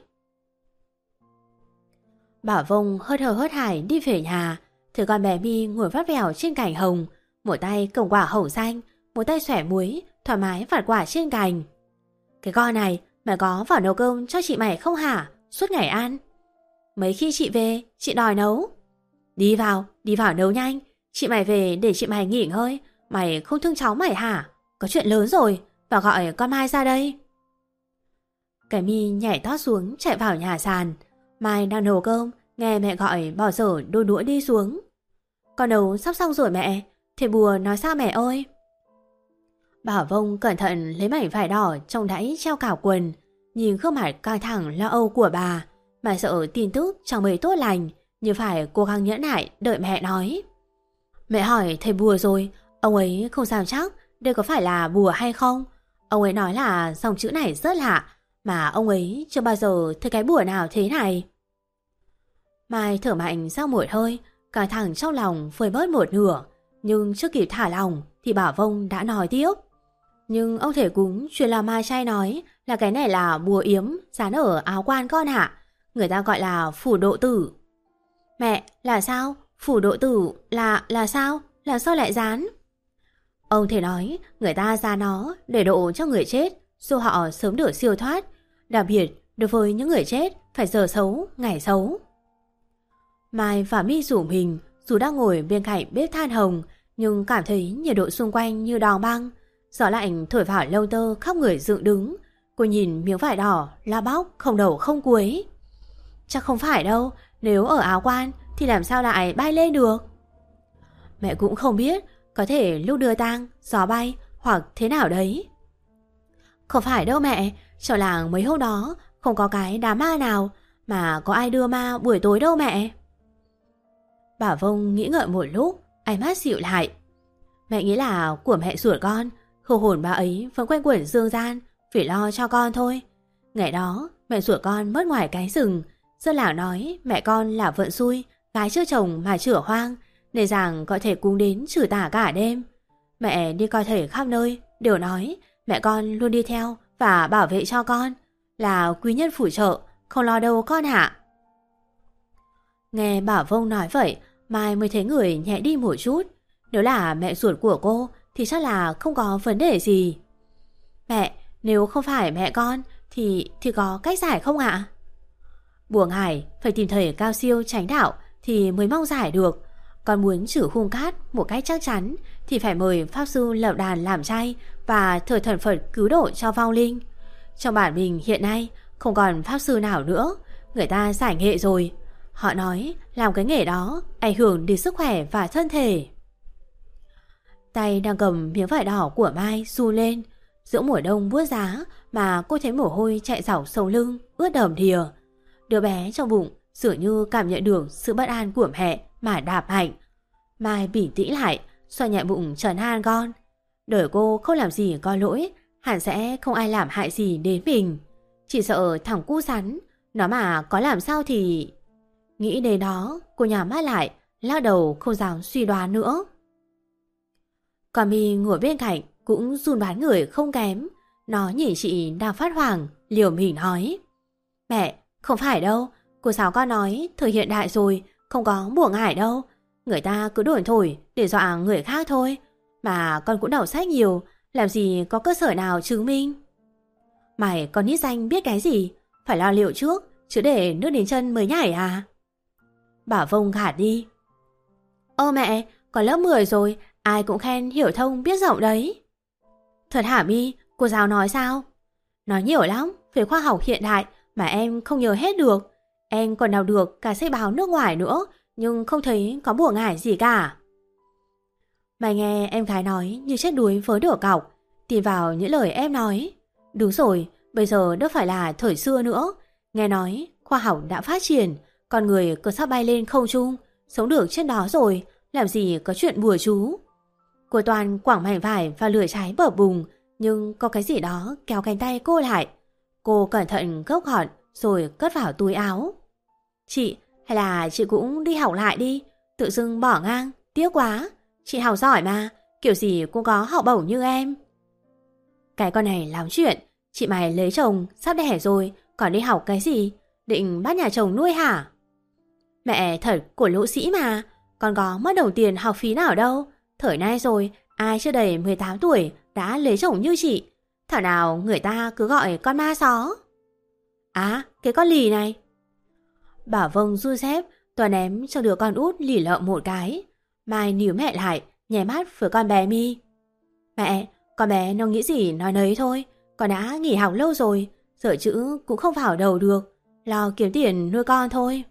Bảo Vông hớt hờ hớt hải đi về nhà, thấy con bé Mi ngồi vắt vẻo trên cành hồng, một tay cầm quả hồng xanh, một tay xẻ muối, thoải mái vặt quả trên cành. Cái con này, mày có vào nấu cơm cho chị mày không hả? Suốt ngày ăn. Mấy khi chị về, chị đòi nấu. Đi vào, đi vào nấu nhanh. Chị mày về để chị mày nghỉ ngơi. Mày không thương cháu mày hả? Có chuyện lớn rồi, và gọi con Mai ra đây. Cái Mi nhảy tót xuống chạy vào nhà sàn. Mai đang nấu cơm, nghe mẹ gọi bỏ dở đôi đũa đi xuống. Con nấu sắp xong rồi mẹ, thầy bùa nói sao mẹ ơi? Bảo Vông cẩn thận lấy mảnh vải đỏ trong đáy treo cả quần, nhìn gương mặt căng thẳng lo âu của bà, mà sợ tin tức chẳng mấy tốt lành, nhưng phải cố gắng nhẫn nại đợi mẹ nói. Mẹ hỏi thầy bùa rồi, ông ấy không dám chắc đây có phải là bùa hay không. Ông ấy nói là dòng chữ này rất lạ, mà ông ấy chưa bao giờ thấy cái bùa nào thế này. Mai thở mạnh ra một hơi, Cả thằng trong lòng phơi bớt một nửa, nhưng chưa kịp thả lòng thì bà Vông đã nói tiếp. Nhưng ông thể cúng truyền là ma chay nói là cái này là bùa yếm dán ở áo quan con hả? Người ta gọi là phủ độ tử. Mẹ, là sao? Phủ độ tử là là sao? Là sao lại dán? Ông thể nói người ta dán nó để độ cho người chết, giúp họ sớm được siêu thoát. Đặc biệt đối với những người chết phải giờ xấu, ngày xấu. Mai và My rủ mình, dù đang ngồi bên cạnh bếp than hồng, nhưng cảm thấy nhiệt độ xung quanh như đòn băng. Gió lạnh thổi vào lông tơ khắp người dựng đứng. Cô nhìn miếng vải đỏ, la bóc, không đầu không cuối. Chắc không phải đâu, nếu ở áo quan thì làm sao lại bay lên được? Mẹ cũng không biết, có thể lúc đưa tang, gió bay hoặc thế nào đấy. Không phải đâu mẹ, trong làng mấy hôm đó không có cái đám ma nào, mà có ai đưa ma buổi tối đâu mẹ. Bà Vông nghĩ ngợi một lúc, ánh mắt dịu lại. Mẹ nghĩ là của mẹ ruột con, hồn hồn bà ấy vẫn quanh quẩn dương gian, phải lo cho con thôi. Ngày đó mẹ ruột con mất ngoài cái rừng, dân làng nói mẹ con là vận xui, gái chưa chồng mà chửa hoang, nên rằng có thể cùng đến trừ tà cả đêm. Mẹ đi coi thể khắp nơi, đều nói mẹ con luôn đi theo và bảo vệ cho con, là quý nhân phù trợ, không lo đâu con ạ. Nghe bà Vông nói vậy, Mai mới thấy người nhẹ đi một chút. Nếu là mẹ ruột của cô thì chắc là không có vấn đề gì. Mẹ, nếu không phải mẹ con thì thì có cách giải không ạ? Bùa ngải phải tìm thầy cao siêu chánh đạo thì mới mong giải được. Con muốn trừ hung cát một cách chắc chắn thì phải mời pháp sư lập đàn làm chay và thờ thần Phật cứu độ cho vong linh. Trong bản mình hiện nay không còn pháp sư nào nữa, người ta giải nghệ rồi. Họ nói làm cái nghề đó ảnh hưởng đến sức khỏe và thân thể. Tay đang cầm miếng vải đỏ của Mai run lên. Giữa mùa đông buốt giá mà cô thấy mồ hôi chạy dọc sống lưng, ướt đầm đìa. Đứa bé trong bụng dường như cảm nhận được sự bất an của mẹ mà đạp mạnh. Mai bình tĩnh lại, xoa nhẹ bụng trấn an con. Đời cô không làm gì có lỗi, hẳn sẽ không ai làm hại gì đến mình. Chỉ sợ thằng cu rắn, nó mà có làm sao thì... Nghĩ đến đó, cô nhắm mắt lại, lắc đầu không dám suy đoán nữa. Còn My ngồi bên cạnh cũng run đoán người không kém. Nó nhìn chị đang phát hoảng, liều mình nói: Mẹ, không phải đâu, cô Sáu con nói thời hiện đại rồi, không có bùa ngải đâu. Người ta cứ đồn thổi để dọa người khác thôi. Mà con cũng đọc sách nhiều, làm gì có cơ sở nào chứng minh. Mày còn nít danh biết cái gì, phải lo liệu trước, chứ để nước đến chân mới nhảy à? Bà Vông gạt đi. Ơ mẹ, con lớp mười rồi, ai cũng khen hiểu thông biết rộng đấy. Thật hả My, cô giáo nói sao? Nói nhiều lắm về khoa học hiện đại mà em không nhớ hết được. Em còn đọc được cả sách báo nước ngoài nữa, nhưng không thấy có bùa ngải gì cả. Mày nghe em gái nói như chết đuối với đổ cọc, tin vào những lời em nói. Đúng rồi, bây giờ đâu phải là thời xưa nữa. Nghe nói khoa học đã phát triển, con người cứ sắp bay lên không trung, sống được trên đó rồi, làm gì có chuyện bùa chú. Cô Toàn quẳng mảnh vải và lửa cháy bở bùng, nhưng có cái gì đó kéo cánh tay cô lại. Cô cẩn thận gốc gọn rồi cất vào túi áo. Chị, hay là chị cũng đi học lại đi, tự dưng bỏ ngang, tiếc quá. Chị học giỏi mà, kiểu gì cũng có học bổng như em. Cái con này lắm chuyện, chị mày lấy chồng, sắp đẻ rồi, còn đi học cái gì? Định bắt nhà chồng nuôi hả? Mẹ thật của lỗ sĩ mà, con có mất đồng tiền học phí nào đâu. Thời nay rồi, ai chưa đầy mười tám tuổi đã lấy chồng như chị. Thảo nào người ta cứ gọi con ma xó. À, cái con lì này. Bảo Vông du dép, toàn ném cho đứa con út lì lợm một cái. Mai níu mẹ lại, nhè mắt với con bé My. Mẹ, con bé nó nghĩ gì nói nấy thôi. Con đã nghỉ học lâu rồi, giờ chữ cũng không vào đầu được. Lo kiếm tiền nuôi con thôi.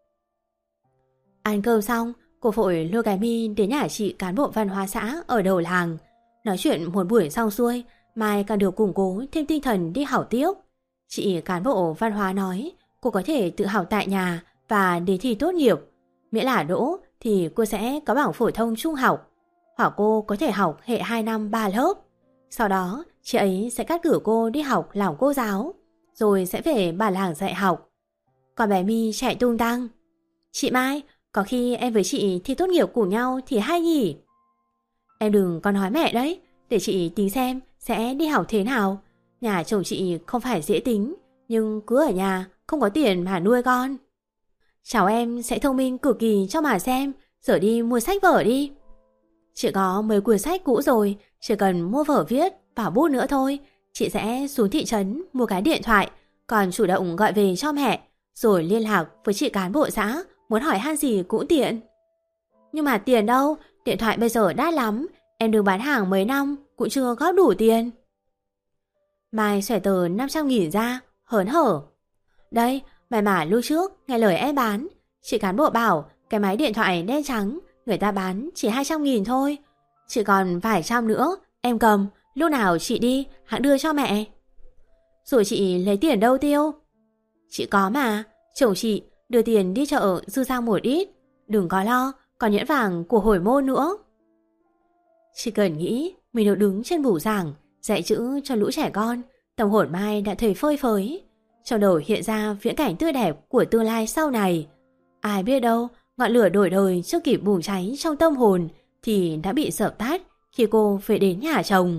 Ăn cơm xong, cô vội lôi cái My đến nhà chị cán bộ văn hóa xã ở đầu làng. Nói chuyện một buổi xong xuôi, Mai càng được củng cố thêm tinh thần đi học tiếp. Chị cán bộ văn hóa nói cô có thể tự học tại nhà và đến thi tốt nghiệp. Miễn là đỗ thì cô sẽ có bảng phổ thông trung học, hoặc cô có thể học hệ hai năm ba lớp. Sau đó chị ấy sẽ cắt cử cô đi học làm cô giáo, rồi sẽ về bản làng dạy học. Còn bé My chạy tung tăng. Chị Mai, Có khi em với chị thi tốt nghiệp cùng nhau thì hay nhỉ. Em đừng có nói mẹ đấy, để chị tính xem sẽ đi học thế nào. Nhà chồng chị không phải dễ tính, nhưng cứ ở nhà không có tiền mà nuôi con. Cháu em sẽ thông minh cực kỳ cho mà xem, giờ đi mua sách vở đi. Chị có mấy cuốn sách cũ rồi, chỉ cần mua vở viết và bút nữa thôi. Chị sẽ xuống thị trấn mua cái điện thoại, còn chủ động gọi về cho mẹ, rồi liên lạc với chị cán bộ xã, muốn hỏi han gì cũng tiện. Nhưng mà tiền đâu, điện thoại bây giờ đắt lắm, em đừng bán hàng mấy năm cũng chưa góp đủ tiền. Mai xòe tờ năm trăm nghìn ra, hớn hở. Đây, mày mà lúc trước nghe lời em bán, chị cán bộ bảo cái máy điện thoại đen trắng người ta bán chỉ hai trăm nghìn thôi. Chỉ còn vài trăm nữa, em cầm, lúc nào chị đi hãng đưa cho mẹ. Rồi chị lấy tiền đâu tiêu? Chị có mà, chồng chị đưa tiền đi chợ dư ra một ít. Đừng có lo, còn nhẫn vàng của hồi môn nữa. Chỉ cần nghĩ mình được đứng trên bục giảng dạy chữ cho lũ trẻ con, tâm hồn Mai đã thấy phơi phới. Trong đầu hiện ra viễn cảnh tươi đẹp của tương lai sau này. Ai biết đâu, ngọn lửa đổi đời chưa kịp bùng cháy trong tâm hồn thì đã bị dập tắt khi cô về đến nhà chồng.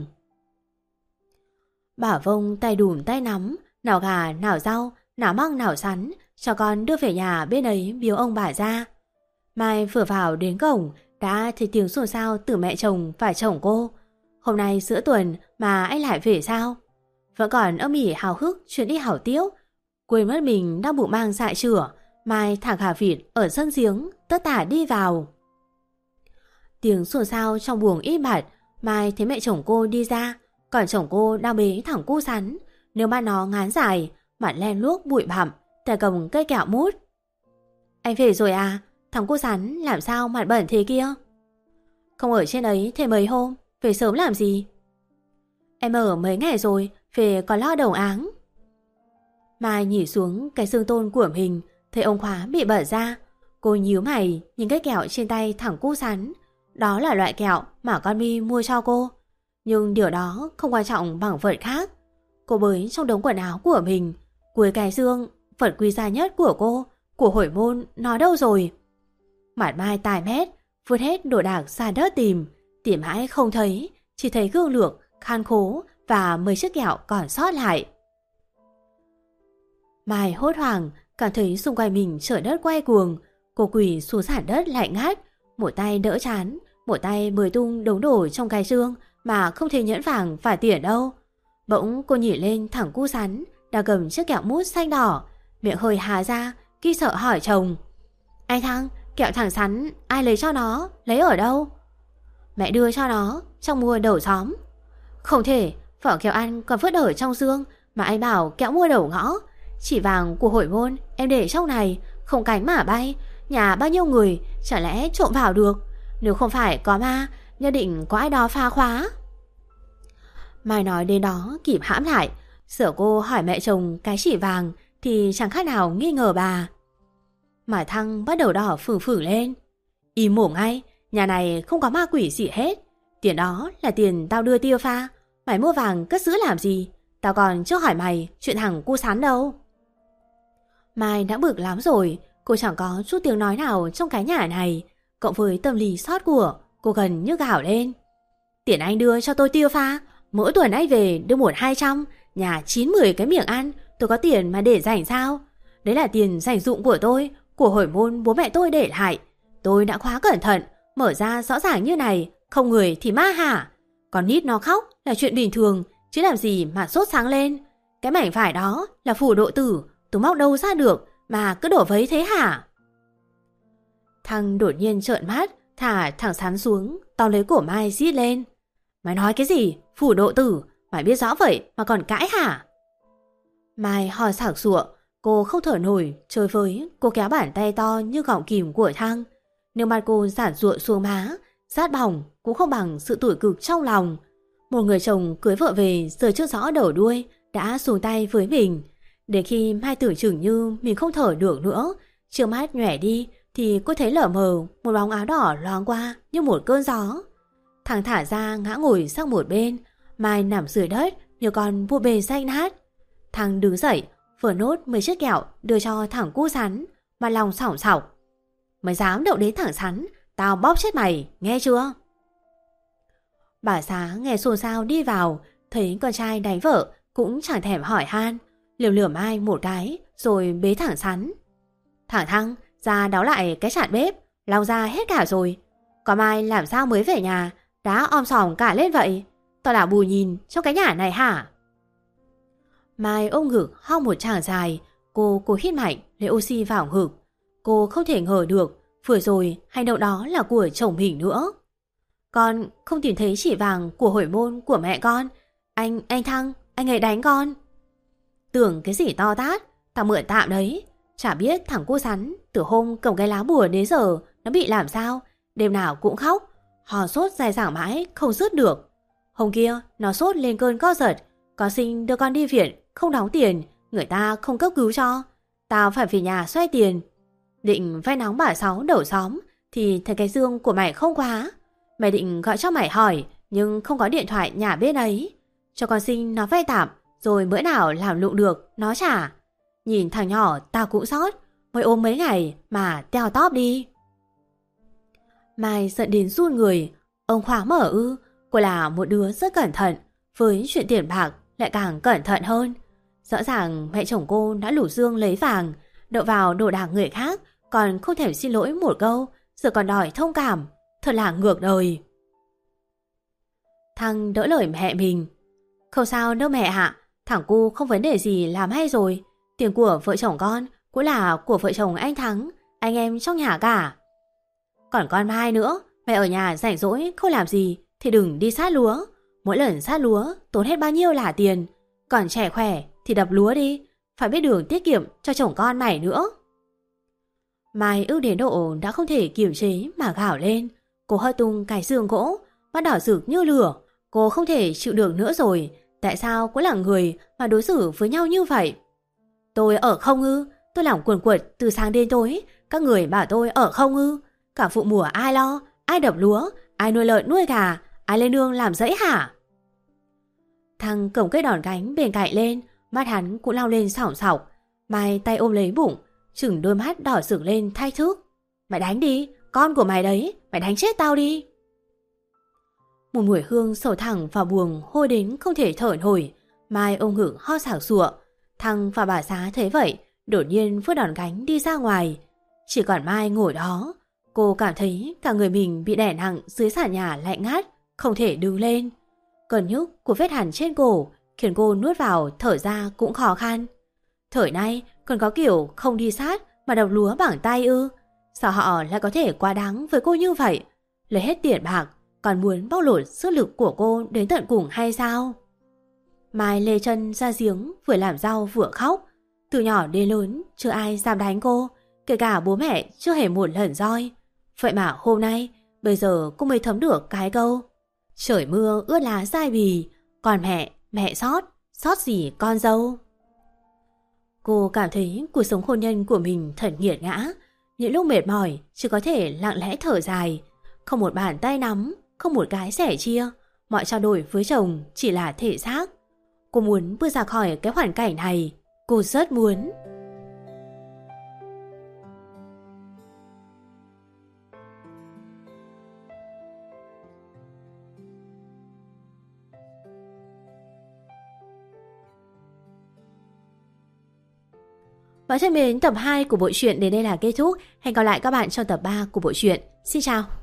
Bà Vông tay đùm tay nắm, nào gà, nào rau, nào măng, nào sắn, cho con đưa về nhà bên ấy biếu ông bà ra. Mai vừa vào đến cổng đã thấy tiếng xôn xao từ mẹ chồng và chồng cô. Hôm nay giữa tuần mà anh lại về sao? Vẫn còn âm ỉ hào hức chuyện đi hảo tiếu, quên mất mình đang bụng mang dại chửa. Mai thả gà vịt ở sân giếng, tất tả đi vào. Tiếng xôn xao trong buồng im bặt. Mai thấy mẹ chồng cô đi ra, còn chồng cô đang bế thẳng cu sắn, nếu mà nó ngán dài, mặt len luốc bụi bặm, tay cầm cây kẹo mút. Anh về rồi à? Thằng cu sắn làm sao mặt bẩn thế kia? Không ở trên ấy thêm mấy hôm, về sớm làm gì? Em ở mấy ngày rồi, về còn lo đồng áng. Mai nhìn xuống cái xương tôn của mình, thấy ống khóa bị bật ra. Cô nhíu mày nhìn cái kẹo trên tay thằng cu sắn. Đó là loại kẹo mà con Mi mua cho cô. Nhưng điều đó không quan trọng bằng vật khác. Cô bới trong đống quần áo của mình, cuối cái dương, vật quý giá nhất của cô, của hồi môn, nó đâu rồi? Mặt Mai tài mét, vứt hết đồ đạc ra đất tìm, tìm mãi không thấy, chỉ thấy gương lược, khăn khố và mấy chiếc kẹo còn sót lại. Mai hốt hoảng, cảm thấy xung quanh mình trời đất quay cuồng. Cô quỳ xuống sàn đất lạnh ngắt, một tay đỡ chán, một tay bới tung đống đổ trong cái dương mà không thấy nhẫn vàng và tiền đâu. Bỗng cô nhìn lên thằng cu sắn đang cầm chiếc kẹo mút xanh đỏ, miệng hơi há ra, kinh sợ hỏi chồng: Anh Thăng, kẹo thằng sắn ai lấy cho nó, lấy ở đâu? Mẹ đưa cho nó trong mua đầu xóm. Không thể, vỏ kẹo ăn còn vứt ở trong dương mà anh bảo kẹo mua đầu ngõ. Chỉ vàng của hội môn em để trong này, không cánh mà bay. Nhà bao nhiêu người, chả lẽ trộm vào được? Nếu không phải có ma, nhất định có ai đó phá khóa. Mai nói đến đó kịp hãm lại, sợ cô hỏi mẹ chồng cái chỉ vàng thì chẳng khác nào nghi ngờ bà. Mà Thăng bắt đầu đỏ phử phử lên. Im mồm ngay, nhà này không có ma quỷ gì hết. Tiền đó là tiền tao đưa Tiêu Pha. Mày mua vàng cất giữ làm gì? Tao còn chưa hỏi mày chuyện thằng cu sắn đâu. Mai đã bực lắm rồi. Cô chẳng có chút tiếng nói nào trong cái nhà này. Cộng với tâm lý sót của, cô gần như gào lên: Tiền anh đưa cho tôi Tiêu Pha, mỗi tuần anh về đưa một hai trăm, nhà chín mười cái miệng ăn, tôi có tiền mà để dành sao? Đấy là tiền dành dụng của tôi, của hồi môn bố mẹ tôi để lại. Tôi đã khóa cẩn thận, mở ra rõ ràng như này, không người thì ma hả? Còn nít nó khóc là chuyện bình thường, chứ làm gì mà sốt sáng lên. Cái mảnh vải đó là phù độ tử, tôi móc đâu ra được mà cứ đổ vấy thế hả? Thằng đột nhiên trợn mắt, thả thẳng sắn xuống, tao lấy cổ Mai rít lên: Mày nói cái gì? Phù độ tử? Mày biết rõ vậy mà còn cãi hả? Mai hò sảng sụa, cô không thở nổi, chơi với, cô kéo bàn tay to như gọng kìm của Thăng. Nước mắt cô giản ruộng xuống má, rát bỏng cũng không bằng sự tủi cực trong lòng. Một người chồng cưới vợ về giờ chưa rõ đầu đuôi đã xuống tay với mình. Để khi Mai tưởng chừng như mình không thở được nữa, trước mắt nhòe đi thì cô thấy lờ mờ một bóng áo đỏ loáng qua như một cơn gió. Thằng thả ra ngã ngồi sang một bên, Mai nằm dưới đất như con búp bê xanh nát. Thằng đứng dậy, vừa nốt mấy chiếc kẹo đưa cho thằng cu sắn, mà lòng sỏng sọc: Mày dám động đến thẳng Sắn, tao bóp chết mày, nghe chưa? Bà Xá nghe xôn xao đi vào, thấy con trai đánh vợ cũng chẳng thèm hỏi han, liều lửa Mai một cái rồi bế thẳng Sắn. Thằng Thăng ra đáo lại cái chạn bếp, lau ra hết cả rồi. Còn Mai làm sao mới về nhà đã om sòm cả lên vậy? Tao là bù nhìn trong cái nhà này hả? Mai ôm ngực ho một tràng dài. Cô cố hít mạnh lấy oxy vào ngực. Cô không thể ngờ được vừa rồi hành động đó là của chồng mình nữa. Con không tìm thấy chỉ vàng của hồi môn của mẹ con. Anh, anh Thăng, anh ấy đánh con. Tưởng cái gì to tát, tao mượn tạm đấy. Chả biết thằng cô Sắn từ hôm cầm cái lá bùa đến giờ nó bị làm sao, đêm nào cũng khóc, hò sốt dài dẳng mãi không dứt được. Hôm kia nó sốt lên cơn co giật, có sinh đưa con đi viện không đóng tiền, người ta không cấp cứu cho, tao phải về nhà xoay tiền. Định vay nóng bà Sáu đầu xóm thì thấy cái dương của mày không quá. Mày định gọi cho mày hỏi nhưng không có điện thoại nhà bên ấy. Cho con sinh nó vay tạm rồi bữa nào làm lụng được nó trả. Nhìn thằng nhỏ tao cũng sót, mới ôm mấy ngày mà teo tóp đi. Mai giận đến run người. Ông Khoa mở ư? Cô là một đứa rất cẩn thận, với chuyện tiền bạc lại càng cẩn thận hơn. Rõ ràng mẹ chồng cô đã lủ dương lấy vàng, đậu vào đồ đạc người khác, còn không thèm xin lỗi một câu, giờ còn đòi thông cảm, thật là ngược đời. Thăng đỡ lời mẹ mình. Không sao đâu mẹ ạ, thằng cu không vấn đề gì làm hay rồi. Tiền của vợ chồng con cũng là của vợ chồng anh Thắng, anh em trong nhà cả. Còn con Mai nữa, mẹ ở nhà rảnh rỗi không làm gì thì đừng đi sát lúa. Mỗi lần sát lúa tốn hết bao nhiêu là tiền. Còn trẻ khỏe thì đập lúa đi, phải biết đường tiết kiệm cho chồng con mày nữa. Mai ước đến độ đã không thể kiềm chế mà gào lên. Cô hơi tung cái giường gỗ, mắt đỏ rực như lửa. Cô không thể chịu được nữa rồi. Tại sao cũng là người mà đối xử với nhau như vậy? Tôi ở không ư? Tôi làm quần quật từ sáng đến tối. Các người bảo tôi ở không ư? Cả vụ mùa ai lo? Ai đập lúa? Ai nuôi lợn nuôi gà? Ai lên nương làm rẫy hả? Thằng cầm cây đòn gánh bên cạnh lên, mắt hắn cũng lao lên sỏng sọc. Mai tay ôm lấy bụng, chừng đôi mắt đỏ rực lên thách thức. Mày đánh đi, con của mày đấy, mày đánh chết tao đi. Một mùi hương sầu thẳng vào buồng hôi đến không thể thở nổi. Mai ôm ngực ho sảng sụa. Thằng và bà Xá thấy vậy, đột nhiên vứt đòn gánh đi ra ngoài. Chỉ còn Mai ngồi đó. Cô cảm thấy cả người mình bị đè nặng dưới sàn nhà lạnh ngắt, không thể đứng lên. Cơn nhức của vết hằn trên cổ khiến cô nuốt vào thở ra cũng khó khăn. Thời nay còn có kiểu không đi sát mà đập lúa bằng tay ư? Sao họ lại có thể quá đáng với cô như vậy? Lấy hết tiền bạc còn muốn bóc lột sức lực của cô đến tận cùng hay sao? Mai lê chân ra giếng vừa làm rau vừa khóc. Từ nhỏ đến lớn chưa ai dám đánh cô, kể cả bố mẹ chưa hề một lần roi. Vậy mà hôm nay bây giờ cô mới thấm được cái câu trời mưa ướt lá dai bì, còn mẹ, mẹ sót, sót gì con dâu. Cô cảm thấy cuộc sống hôn nhân của mình thật nghiệt ngã. Những lúc mệt mỏi chỉ có thể lặng lẽ thở dài. Không một bàn tay nắm, không một cái sẻ chia. Mọi trao đổi với chồng chỉ là thể xác. Cô muốn bước ra khỏi cái hoàn cảnh này. Cô rất muốn. Và thân mến, tập hai của bộ truyện đến đây là kết thúc. Hẹn gặp lại các bạn trong tập ba của bộ truyện. Xin chào!